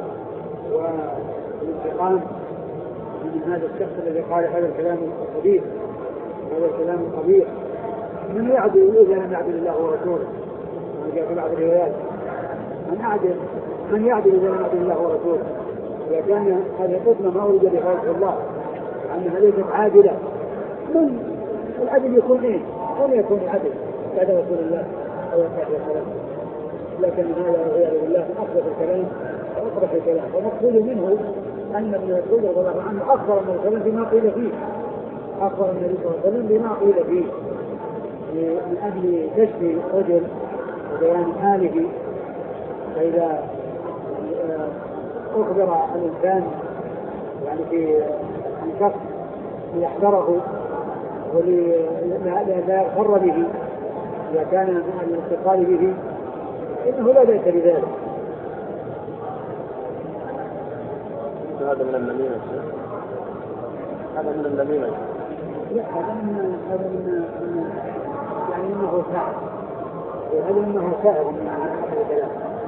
[SPEAKER 1] والانتقام من هذا الشخص الذي قال هذا الكلام الخبيث هذا الكلام القبيح. من يعدل إذا لم يعدل الله ورسوله؟ كما جاء في بعض الروايات من يعدل من يعدل إذا لم يعدل الله ورسوله؟ إذا كان هذه القسمة ما أريد بها وجه الله أنها ليست عادلة، من العدل يكون إيه؟ ولا يكون العدل بعد رسول الله صلى الله عليه وسلم؟ لكن هذا والعياذ بالله من أخبث الكلام وأقبح الكلام، ومقصود منه أن ابن مسعود رضي الله عنه أخبر النبي صلى الله عليه وسلم بما قيل فيه، أخبر النبي صلى الله عليه وسلم بما قيل فيه من أجل كشف رجل وبيان حاله. فإذا أخبر الإنسان يعني في شخص ليحذره ولا يغتر به إذا كان من الاتصال به إنه لا بأس بذلك.
[SPEAKER 2] هذا من النميمة هذا من النميمة
[SPEAKER 1] لا هذا من هذا من يعني إنه سائر هذا إنه سائر من هذا الكلام.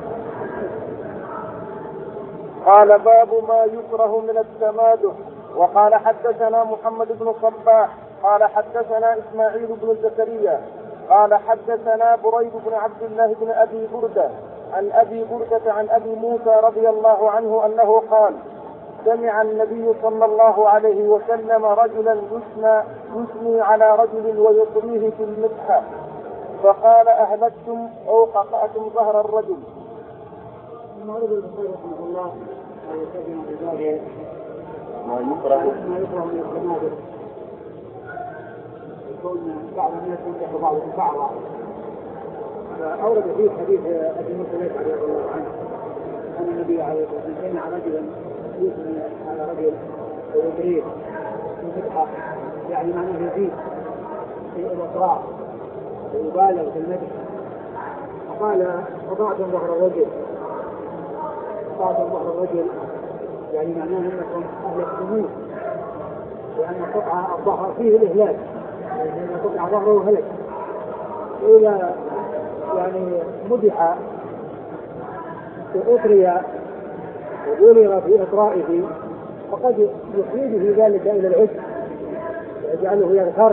[SPEAKER 3] قال باب ما يكره من التمادح. وقال حدثنا محمد بن صباح قال حدثنا إسماعيل بن زكريا قال حدثنا بريد بن عبد الله بن أبي بردة عن أبي بردة عن أبي موسى رضي الله عنه أنه قال سمع النبي صلى الله عليه وسلم رجلا يثنى يثني على رجل ويطريه في المدحة فقال أهلكتم أو قطعتم ظهر الرجل.
[SPEAKER 1] المعروض البخاري رحمه الله يتبع ببابه
[SPEAKER 2] ما يكره
[SPEAKER 1] ما يكره من التمادح، يكون بعض الناس يمدح بعضهم بعضا. فأورد فيه حديث أبي موسى رضي الله عنه أن النبي عليه الصلاة والسلام سمع رجلا يثني على رجل ويطريه في المدحة، يعني معناه يزيد في الإطراء ويبالغ في المدح، فقال قطعتم ظهر الرجل قطعتم ظهر الرجل، يعني معناه أنكم أهلكتموه، لأن قطع الظهر فيه الإهلاك، لأن قطع ظهره هلك. وإذا يعني مدح وأطري وبلغ في إطرائه فقد يصيبه ذلك إلى العجز ويجعله يغتر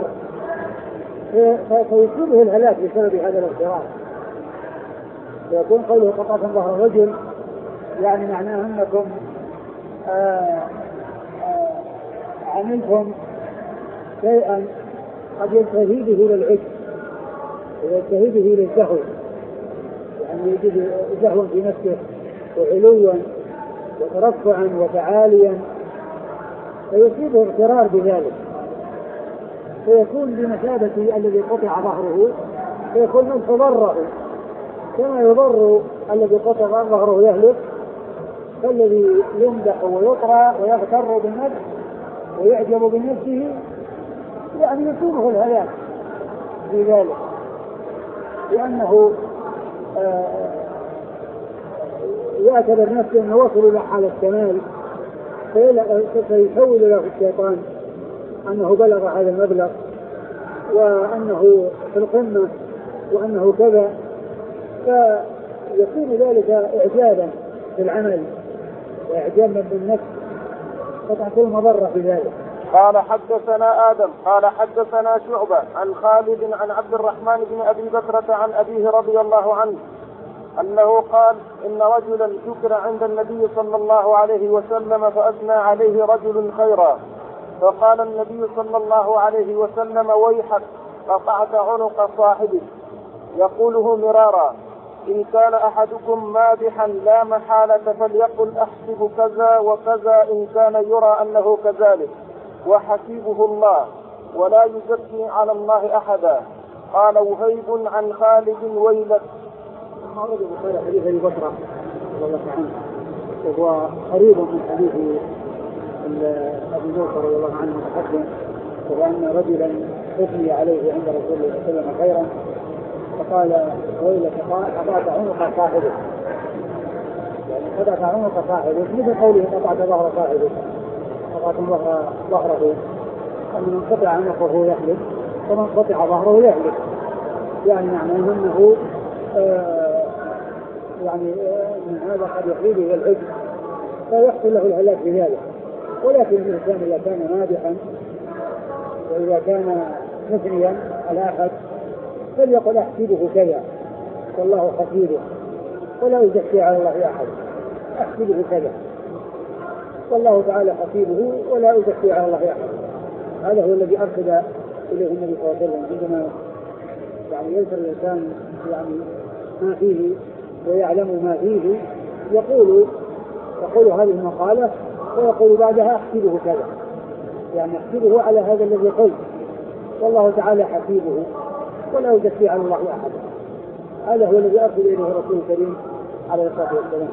[SPEAKER 1] فيصيبه الهلاك بسبب هذا الاغترار. فيكون قوله قطعتم ظهر الرجل يعني معناه أنكم آآ آآ عملتم شيئا قد ينتهي به إلى العجز وينتهي به إلى الزهو، يعني يجد زهوا في نفسه وعلوا وترفعا وتعاليا فيصيبه اغترار بذلك، فيكون بمثابة الذي قطع ظهره، فيكون منه ضره كما يضر الذي قطع ظهره يهلك، فالذي يمدح ويطرى ويغتر بالنفس ويعجب بنفسه يعني يصيبه الهلاك في ذلك، لأنه يعتبر نفسه أنه وصل إلى حال الكمال، فيحول له الشيطان أنه بلغ هذا المبلغ وأنه في القمة وأنه كذا، فيكون ذلك إعجابا بالعمل وإعجابا بالنفس، قطع كل مضرة في ذلك.
[SPEAKER 3] قال حدثنا آدم قال حدثنا شعبة عن خالد عن عبد الرحمن بن أبي بكرة عن أبيه رضي الله عنه أنه قال إن رجلا ذكر عند النبي صلى الله عليه وسلم فأثنى عليه رجل خيرا، فقال النبي صلى الله عليه وسلم ويحك قطعت عنق صاحبك، يقوله مرارا، إن كان أحدكم مادحا لا محالة فليقل أحسب كذا وكذا إن كان يرى أنه كذلك، وحسيبه الله ولا يزكي على الله أحدا. قال وهيب عن خالد ويلك.
[SPEAKER 1] ما ورد بخير حديث أبي بكر رضي الله عنه وهو قريب من حديث أبي بكر رضي الله عنه متقدم، وأن رجلا أثني عليه عند رسول الله صلى الله عليه وسلم خيرا فقال ويلك قطعت عنق صاحبك، يعني قطعت عنق صاحبك مثل قوله قطعت ظهر صاحبك، قطعت ظهر ظهره، أن من قطع عنقه يهلك ومن قطع ظهره يهلك، يعني معناه أنه آه يعني آه من هذا قد يحيل إلى العجز فيحصل له الهلاك بذلك. ولكن الإنسان إذا كان مادحا وإذا كان مثنيا على أحد فليقل أحسبه كذا والله حسيبه ولا يزكي على الله أحد، أحسبه كذا والله تعالى حسيبه ولا يزكي على الله أحد. هذا هو الذي أرشد إليه النبي صلى الله عليه وسلم عندما يعني يذكر الإنسان يعني ما فيه ويعلم ما فيه يقول يقول هذه المقالة ويقول بعدها أحسبه كذا، يعني أحسبه على هذا الذي قلت والله تعالى حسيبه ولا يزكي على الله أحد. هذا هو الذي أرسل إليه رسول الكريم عليه الصلاة والسلام.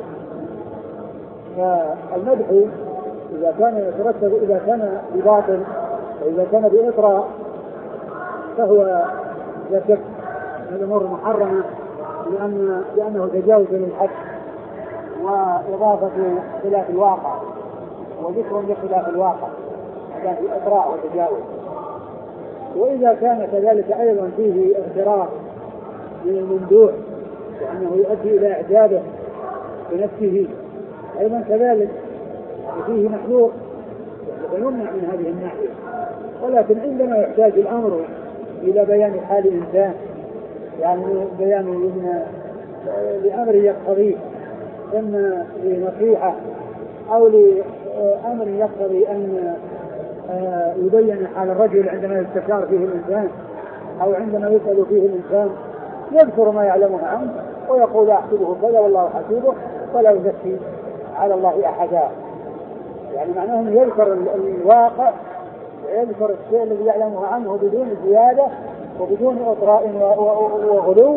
[SPEAKER 1] فالمدح إذا كان يترتب إذا كان بباطل وإذا كان بإطراء فهو لا شك من الأمور المحرمة، لأن لأنه تجاوز للحد وإضافة خلاف الواقع وذكر بخلاف الواقع، هذا في إطراء وتجاوز. وإذا كان كذلك أيضا فيه اغترار من الممدوح وأنه يؤدي إلى إعجابه بنفسه أيضا كذلك فيه محذور ويمنع من هذه الناحية. ولكن عندما يحتاج الأمر إلى بيان حال الإنسان، يعني بيان لأمر يقتضيه إما لنصيحة أو لأمر يقتضي أن يبين حال الرجل عندما يستشار فيه الإنسان أو عندما يسأل فيه الإنسان، يذكر ما يعلمه عنه ويقول أحسبه كذا والله حسيبه ولا يزكي على الله أحدا. يعني معناه أنه يذكر الواقع ويذكر الشيء الذي يعلمه عنه بدون زيادة وبدون إطراء وغلو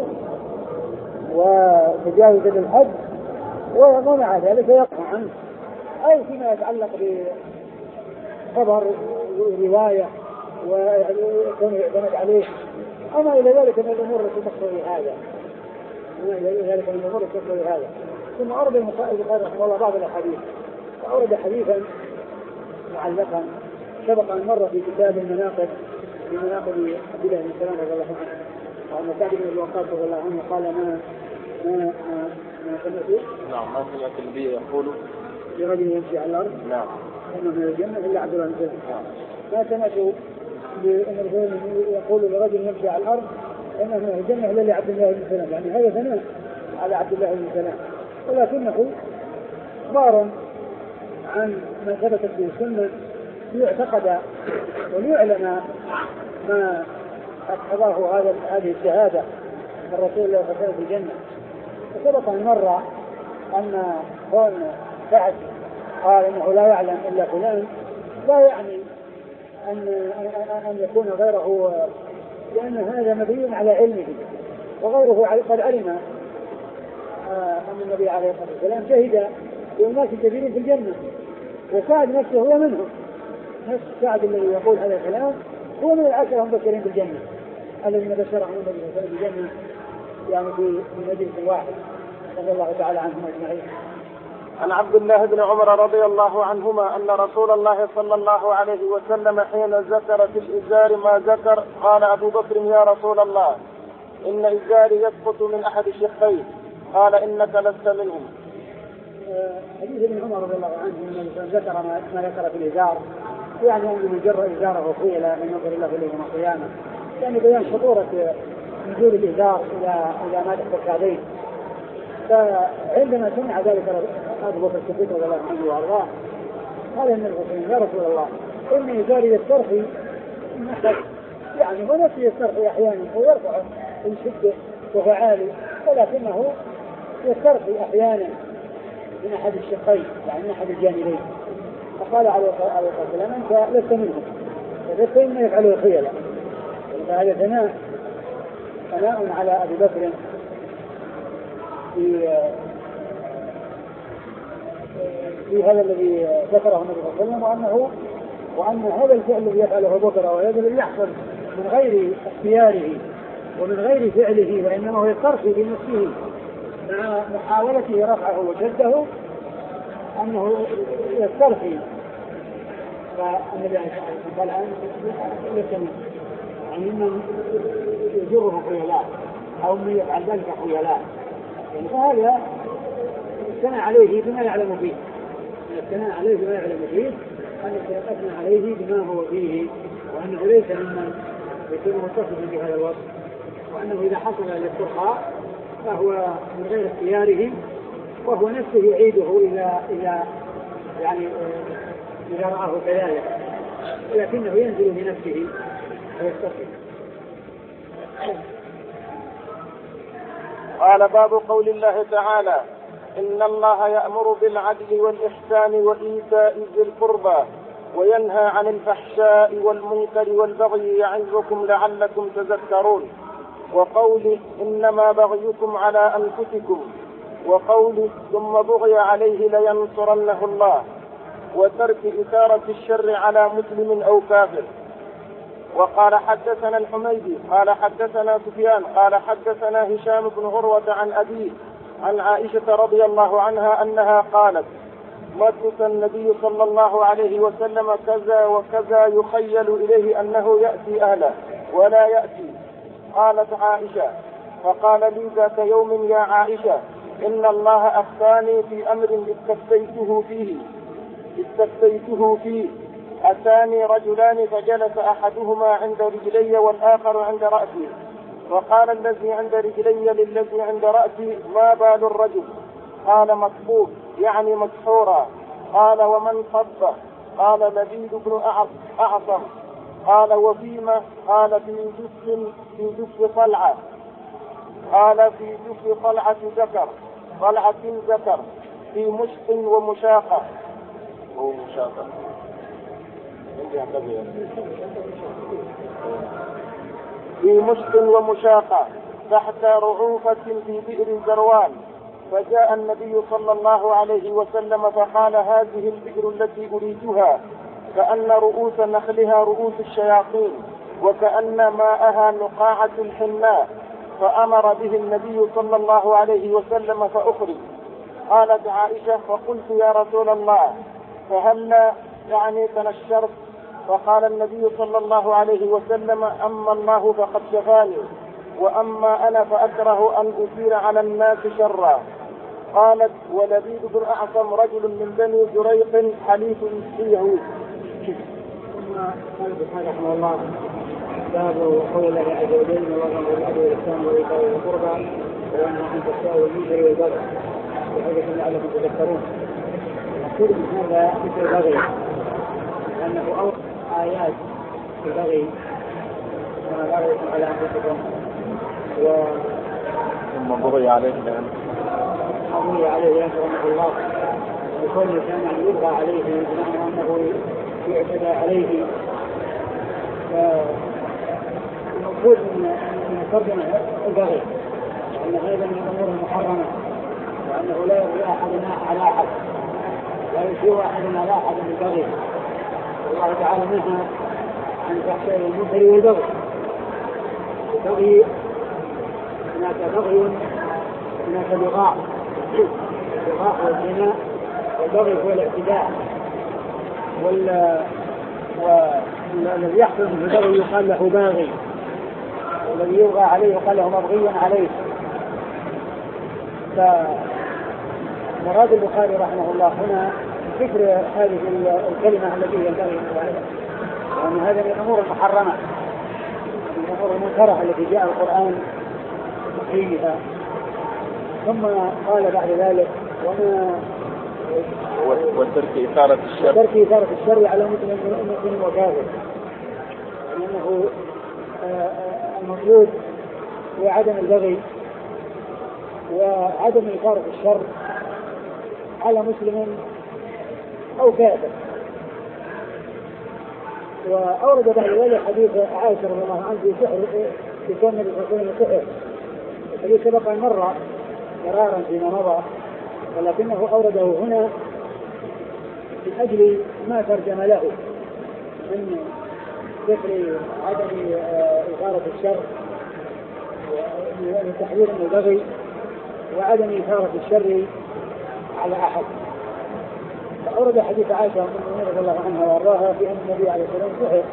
[SPEAKER 1] وتجاوز للحد، ومع ذلك يقع عنه أي فيما يتعلق بخبر ورواية ويكون يعتمد عليه. أما إلى ذلك من الأمور التي تقتضي هذا أما إلى ذلك من الأمور التي تقتضي هذا. ثم أرد المصائب قال رحمه الله بعض الأحاديث أورد حديثا معلقا سبق أن مر في كتاب المناقب في مناقب عبد الله بن سلام رضي الله عنه، وأن سعد بن وقاص رضي الله عنه قال ما ما ما ما سمعت
[SPEAKER 2] نعم ما سمعت النبي يقول
[SPEAKER 1] لرجل يمشي على الأرض
[SPEAKER 2] نعم
[SPEAKER 1] إنه من الجنة إلا عبد الله بن سلام. ما سمعت بأن الرسول يقول لرجل يمشي على الأرض إنه من الجنة إلا لعبد الله بن سلام، يعني هذا ثناء على عبد الله بن سلام، ولكنه إخبار عن ما ثبتت به السنة ليعتقد وليعلم ما أقتضاه هذا هذه الشهادة الرسول الله صلى الله عليه وسلم في الجنة. وسبق أن مر أن كون سعد قال إنه لا يعلم إلا فلان لا يعني أن أن يكون غيره، لأن هذا مبني على علمه، وغيره قد علم أن النبي عليه الصلاة والسلام شهد لأناس كثيرين في الجنة، وسعد نفسه هو منهم، نفس سعد الذي يقول هذا الكلام هو من العشرة المبشرين بالجنة الذين بشرهم النبي صلى الله عليه وسلم بالجنة يعني في مجلس واحد رضي الله تعالى عنهم أجمعين.
[SPEAKER 3] عن عبد الله بن عمر رضي الله عنهما أن رسول الله صلى الله عليه وسلم حين ذكر في الإزار ما ذكر قال أبو بكر يا رسول الله إن إزاري يسقط من أحد شقيه، قال إنك لست منهم.
[SPEAKER 1] حديث ابن عمر رضي الله عنه من ذكر ما ذكر في الإزار يعني أن من جر إزاره خيلا من ينظر الله إليه يوم القيامة، يعني بيان خطورة نزول الإزار إلى إلى ما تحت الكعبين. فعندما سمع ذلك أبو بكر الصديق رضي الله عنه وأرضاه قال النبي صلى الله عليه وسلم يا رسول الله إن إزاري يسترخي من أحد، يعني هو نفسه يسترخي أحيانا ويرفعه من شدة وهو عالي، ولكنه يسترخي أحيانا من أحد الشقين يعني من أحد الجانبين. فقال عليه الصلاة والسلام أنت لست منهم، لست مما يفعله خيلا. فهذا ثناء ثناء على أبي بكر في في هذا الذي ذكره النبي صلى الله عليه وسلم، وأنه وأن هذا الفعل الذي يفعله أبو بكر وهذا الذي يحصل من غير اختياره ومن غير فعله، وإنما هو يسترخي بنفسه مع محاولته رفعه وشده أنه يسترخي. فالنبي عليه الصلاة والسلام قال لست يعني من يجره خيلاء أو من يفعل ذلك خيلاء، يعني فهذا الثناء عليه بما يعلم فيه، الثناء عليه بما يعلم فيه أن يثنى عليه بما هو فيه، وأنه ليس ممن يكون متصفا بهذا الوصف، وأنه إذا حصل الاسترخاء فهو من غير اختياره، وهو نفسه يعيده إلى إلى يعني إذا رآه كذلك، ولكنه ينزل بنفسه ويسترخي.
[SPEAKER 3] قال باب قول الله تعالى إن الله يأمر بالعدل والإحسان وإيتاء ذي القربى وينهى عن الفحشاء والمنكر والبغي يعظكم لعلكم تذكرون، وقوله إنما بغيكم على أنفسكم، وقوله ثم بغي عليه لينصرنه الله، وترك إثارة الشر على مسلم أو كافر. وقال حدثنا الحميدي قال حدثنا سفيان قال حدثنا هشام بن عروة عن أبيه عن عائشة رضي الله عنها أنها قالت مكث النبي صلى الله عليه وسلم كذا وكذا يخيل إليه أنه يأتي أهله ولا يأتي. قالت عائشة فقال لي ذات يوم يا عائشة إن الله أخفاني في أمر استفتيته فيه استفتيته فيه أتاني رجلان فجلس أحدهما عند رجلي والآخر عند رأسي، وقال الذي عند رجلي للذي عند رأسي ما بال الرجل؟ قال مكفوف يعني مسحورا. قال ومن صب؟ قال لبيد بن أعصم. قال وفيما؟ قال في جث في جث طلعة. قال في جث طلعة ذكر طلعة ذكر في مشط ومشاقة
[SPEAKER 2] ومشاقة
[SPEAKER 3] في مشط ومشاقة تحت رعوفة في بئر زروان. فجاء النبي صلى الله عليه وسلم فقال هذه البئر التي أريدها كأن رؤوس نخلها رؤوس الشياطين وكأن ماءها نقاعة الحناء، فأمر به النبي صلى الله عليه وسلم فأخرج. قالت عائشة فقلت يا رسول الله فهل يعني تنشرت؟ فقال النبي صلى الله عليه وسلم أما الله فقد شفاني وأما أنا فأكره أن أثير على الناس شرا. قالت ولبيد بن أعصم رجل من بني زريق حليف باليهود.
[SPEAKER 1] ثم قال البخاري رحمه الله باب قول الله عز وجل والله بالعدل والإحسان وإيتاء ذي القربى وينهى عن الفحشاء والمنكر والبغي وهذا لعلكم تذكرون. المقصود من هذا مثل البغي لأنه أول آيات في البغي كما قال على أنفسكم و
[SPEAKER 2] ثم بغي عليه لأن
[SPEAKER 1] بغي عليه رحمه الله وكل كان يعني يبغى عليه بمعنى أنه يعتدى عليه. فالمقصود من ترجمة البغي وأن هذا من الأمور المحرمة وأنه لا يبغي أحد على أحد لا يشير أحد على أحد بالبغي. الله تعالى نهى عن فحشاء المنكر والبغي. البغي هناك بغي هناك بغاء البغاء والزنا والبغي هو الاعتداء والذي يحصل في البغي يقال له باغي والذي يبغى عليه يقال له مبغي عليه. فمراد البخاري رحمه الله هنا ذكر هذه الكلمة التي ينبغي وأن هذا من الأمور المحرمة من الأمور المنكرة التي جاء القرآن فيها. ثم قال بعد ذلك وما
[SPEAKER 2] وترك إثارة الشر
[SPEAKER 1] وترك إثارة الشر على مسلم وكافر لأنه المطلوب هو عدم البغي وعدم إثارة الشر على مسلم أو كافر. وأورد بعد ذلك حديث عائشة رضي الله عنها في سحر في كون النبي صلى الله عليه وسلم سحر. الحديث سبق أن مر مرارا فيما مضى ولكنه أورده هنا من أجل ما ترجم له من ذكر عدم إثارة الشر وتحذير من البغي وعدم إثارة الشر على أحد. فأورد حديث عائشة رضي الله عنها وأرضاها في أن النبي عليه الصلاة والسلام سحر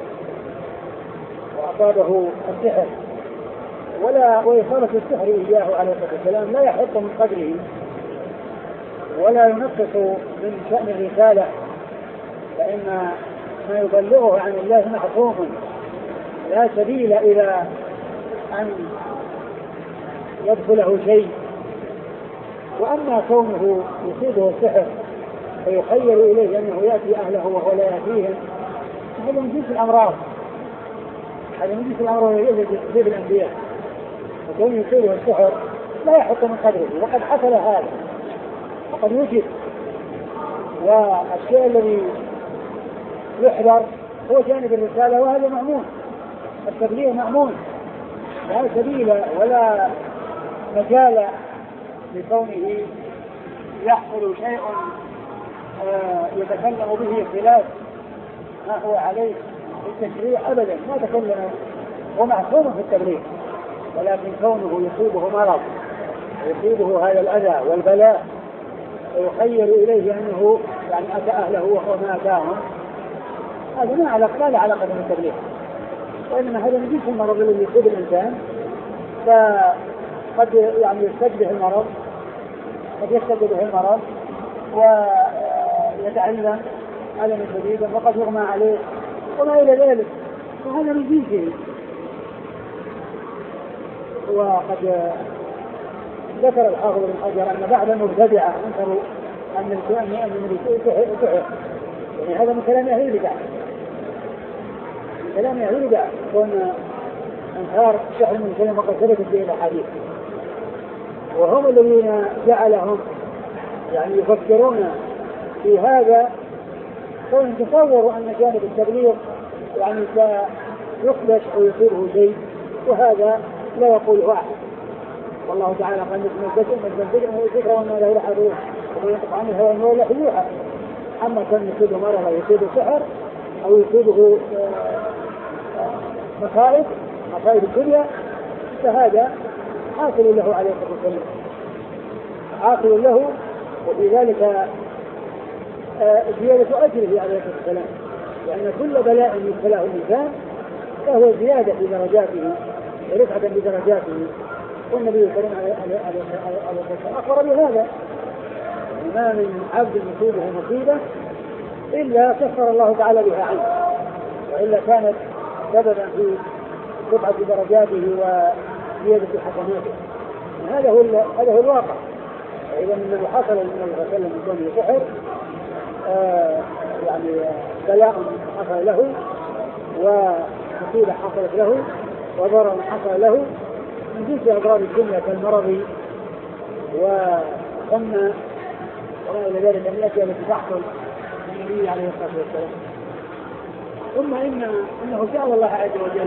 [SPEAKER 1] وأصابه السحر ولا وإثارة السحر إياه عليه الصلاة والسلام لا يحط من قدره ولا ينقص من شأن الرسالة فإن ما يبلغه عن الله محفوظ لا سبيل إلى أن يدخله شيء. وأما كونه يصيبه السحر فيخيل إليه أنه يأتي أهله وهو لا يأتيهم هذا من جنس الأمراض هذا من جنس الأمراض يصيب الأنبياء. وكون يصيبه السحر لا يحط من قدره وقد حصل هذا وقد وجد. والشيء الذي يحذر هو جانب الرسالة وهذا مأمون التبليغ مأمون لا سبيل ولا مجال لكونه يحصل شيء يتكلم به خلاف ما هو عليه التشريع أبدا ما تكلم ومعصوم في التبليغ ولكن كونه يصيبه مرض ويصيبه هذا الأذى والبلاء ويخيل إليه أنه يعني أتى أهله وهو ما أتاهم هذا ما علاقة لا علاقة بالتبليغ وإنما هذا من جنس المرض الذي يصيب الإنسان فقد يعني يستجده المرض قد يستجده المرض ويتعلم ألم شديدا وقد يغمى عليه وما إلى ذلك وهذا من جنسه. وقد ذكر الحافظ بن حجر أن بعض المبتدعة أنكروا أن الكلام أن سحر يعني هذا من كلام أهل البدع من كلام أهل البدع كون أنكار سحر من كلام وقد ثبتت به الأحاديث وهم الذين جعلهم يعني يفكرون في هذا كون تصوروا أن جانب التبليغ يعني سيخدش أو يصيبه شيء وهذا لا يقوله أحد. والله تعالى قال نحن نبدأ من الذكر وما له لحظوه وما ينطق عن الهوى وما له يوحى. أما كان يصيبه مرض أو يصيبه سحر أو يصيبه مصائب مصائب الدنيا فهذا حاصل له عليه الصلاة والسلام حاصل له. وفي ذلك زيادة أجره عليه السلام، لأن كل بلاء يبتلاه الإنسان فهو زيادة في درجاته ورفعة بدرجاته، والنبي صلى الله عليه وسلم أخبر بهذا: ما من عبد مصيبه مصيبة إلا كفر الله تعالى بها عنه، وإلا كانت سببا في رفعة درجاته وزيادة حسناته. هذا هو هذا هو الواقع. فإذا من حصل للنبي صلى الله عليه وسلم من كونه سحر آه يعني بلاء حصل له ومصيبة حصلت له وضرر حصل له من جنس أضرار الدنيا كالمرض وثم وما إلى ذلك من الأشياء التي تحصل النبي عليه الصلاة والسلام. ثم إن إنه سأل الله عز وجل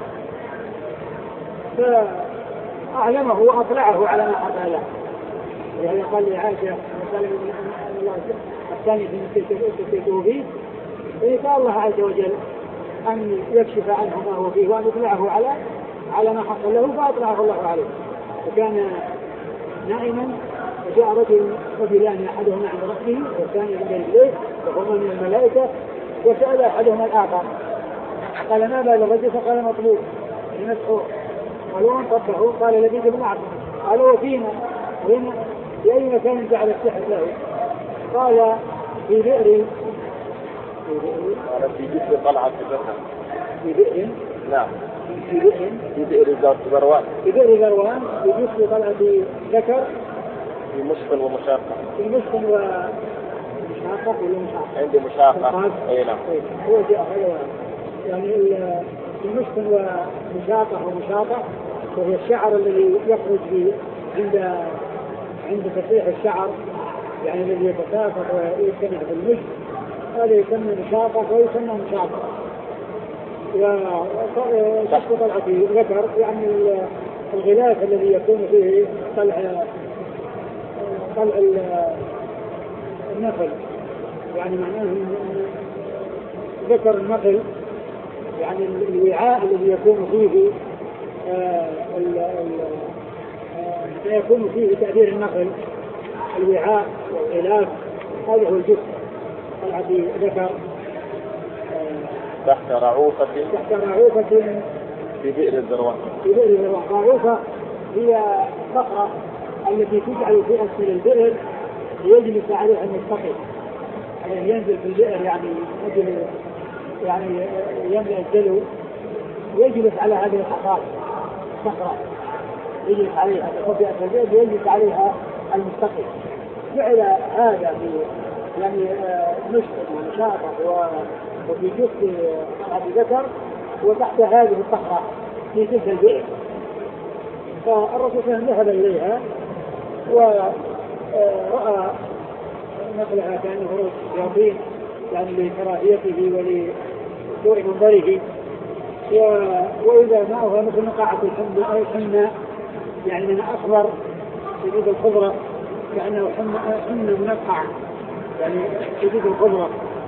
[SPEAKER 1] فأعلمه وأطلعه على ما حصل له، يعني قال لعائشة قال أن الله الثاني في تلك فيه فسأل الله عز وجل أن يكشف عنه ما هو فيه وأن يطلعه على على ما حصل له، فأطلعه الله عليه. وكان نائما وجاء رجل رجلان أحدهما عند رأسه والثاني عند رجليه وهما من الملائكة، وسأل أحدهما الآخر قال: ما بال الرجل؟ فقال: مطلوب مسحور. قالوا: من طبعه؟ قال: لبيد بن عبد. قالوا: وفينا؟ وين في أي مكان جعل السحر له؟ قال: في بئر
[SPEAKER 2] قال: في جسر طلعت بئر.
[SPEAKER 1] في بئر؟
[SPEAKER 2] نعم.
[SPEAKER 1] في بئر
[SPEAKER 2] في بئر ذروان.
[SPEAKER 1] في بئر ذروان في جسر طلعت ذكر
[SPEAKER 2] في مشكل ومشاقة.
[SPEAKER 1] في مشكل ومشاقة ولا مشاقة؟
[SPEAKER 2] عندي مشاقة. أي نعم.
[SPEAKER 1] هو جاء يعني في مشكل ومشاقة ومشاقة وهي الشعر الذي يخرج به عند عند تسريح الشعر، يعني الذي يتساقط ويجتمع في المشط، هذا يسمى مشاقة ويسمى مشاقة. وتحت طلعة ذكر يعني الغلاف الذي يكون فيه طلع طلع النخل، يعني معناه ذكر النخل، يعني الوعاء الذي يكون فيه آه ال آه يكون فيه تأثير النخل، الوعاء والغلاف، هذا هو الجسم. طلعة ذكر
[SPEAKER 2] تحت رعوفة
[SPEAKER 1] تحت رعوفة
[SPEAKER 2] في بئر الذروان.
[SPEAKER 1] في بئر الذروان. رعوفة هي صخرة التي تجعل في أسفل البئر ليجلس عليها المستقيم، يعني ينزل في البئر، يعني يجلس يعني يملأ الدلو ويجلس على هذه الحصاد صخرة يجلس عليها في أسفل البئر يجلس عليها المستقيم. جعل هذا في يعني مشكل ومشاطة وفي جسد أبي ذكر وتحت هذه الصخرة في تلك البئر. فالرسول صلى الله عليه وسلم ذهب إليها ورأى نقلها كأنه رجل شياطين، يعني لكراهيته ولسوء منظره، وإذا معها مثل نقاعة الحنة، يعني من أخضر شديد الخضرة، كأنه حنة منقع يعني شديد الخضرة.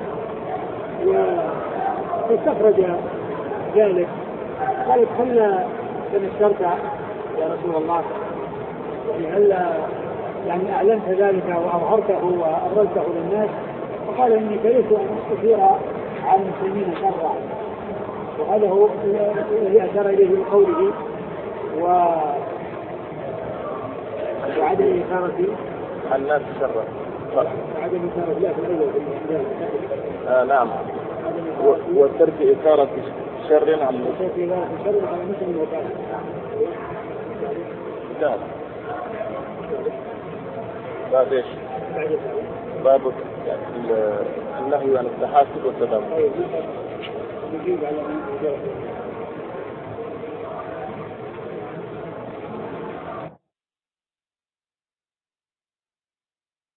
[SPEAKER 1] واستخرج ذلك قالت: هل تنشرت يا رسول الله؟ هل يعني أعلنت ذلك وأظهرته وأبرزته للناس؟ فقال: إني كرهت أن أستثير على المسلمين شرا. وهذا هو الذي أشار إليه بقوله وعدم إثارة
[SPEAKER 2] الناس شرا.
[SPEAKER 1] وعدم إثارة لا في الأول.
[SPEAKER 2] آه نعم. وترك إثارة شر عن
[SPEAKER 1] ترك إثارة شر على مسلم وكافر.
[SPEAKER 2] نعم. باب ايش؟ باب النهي عن التحاسد والتدابر.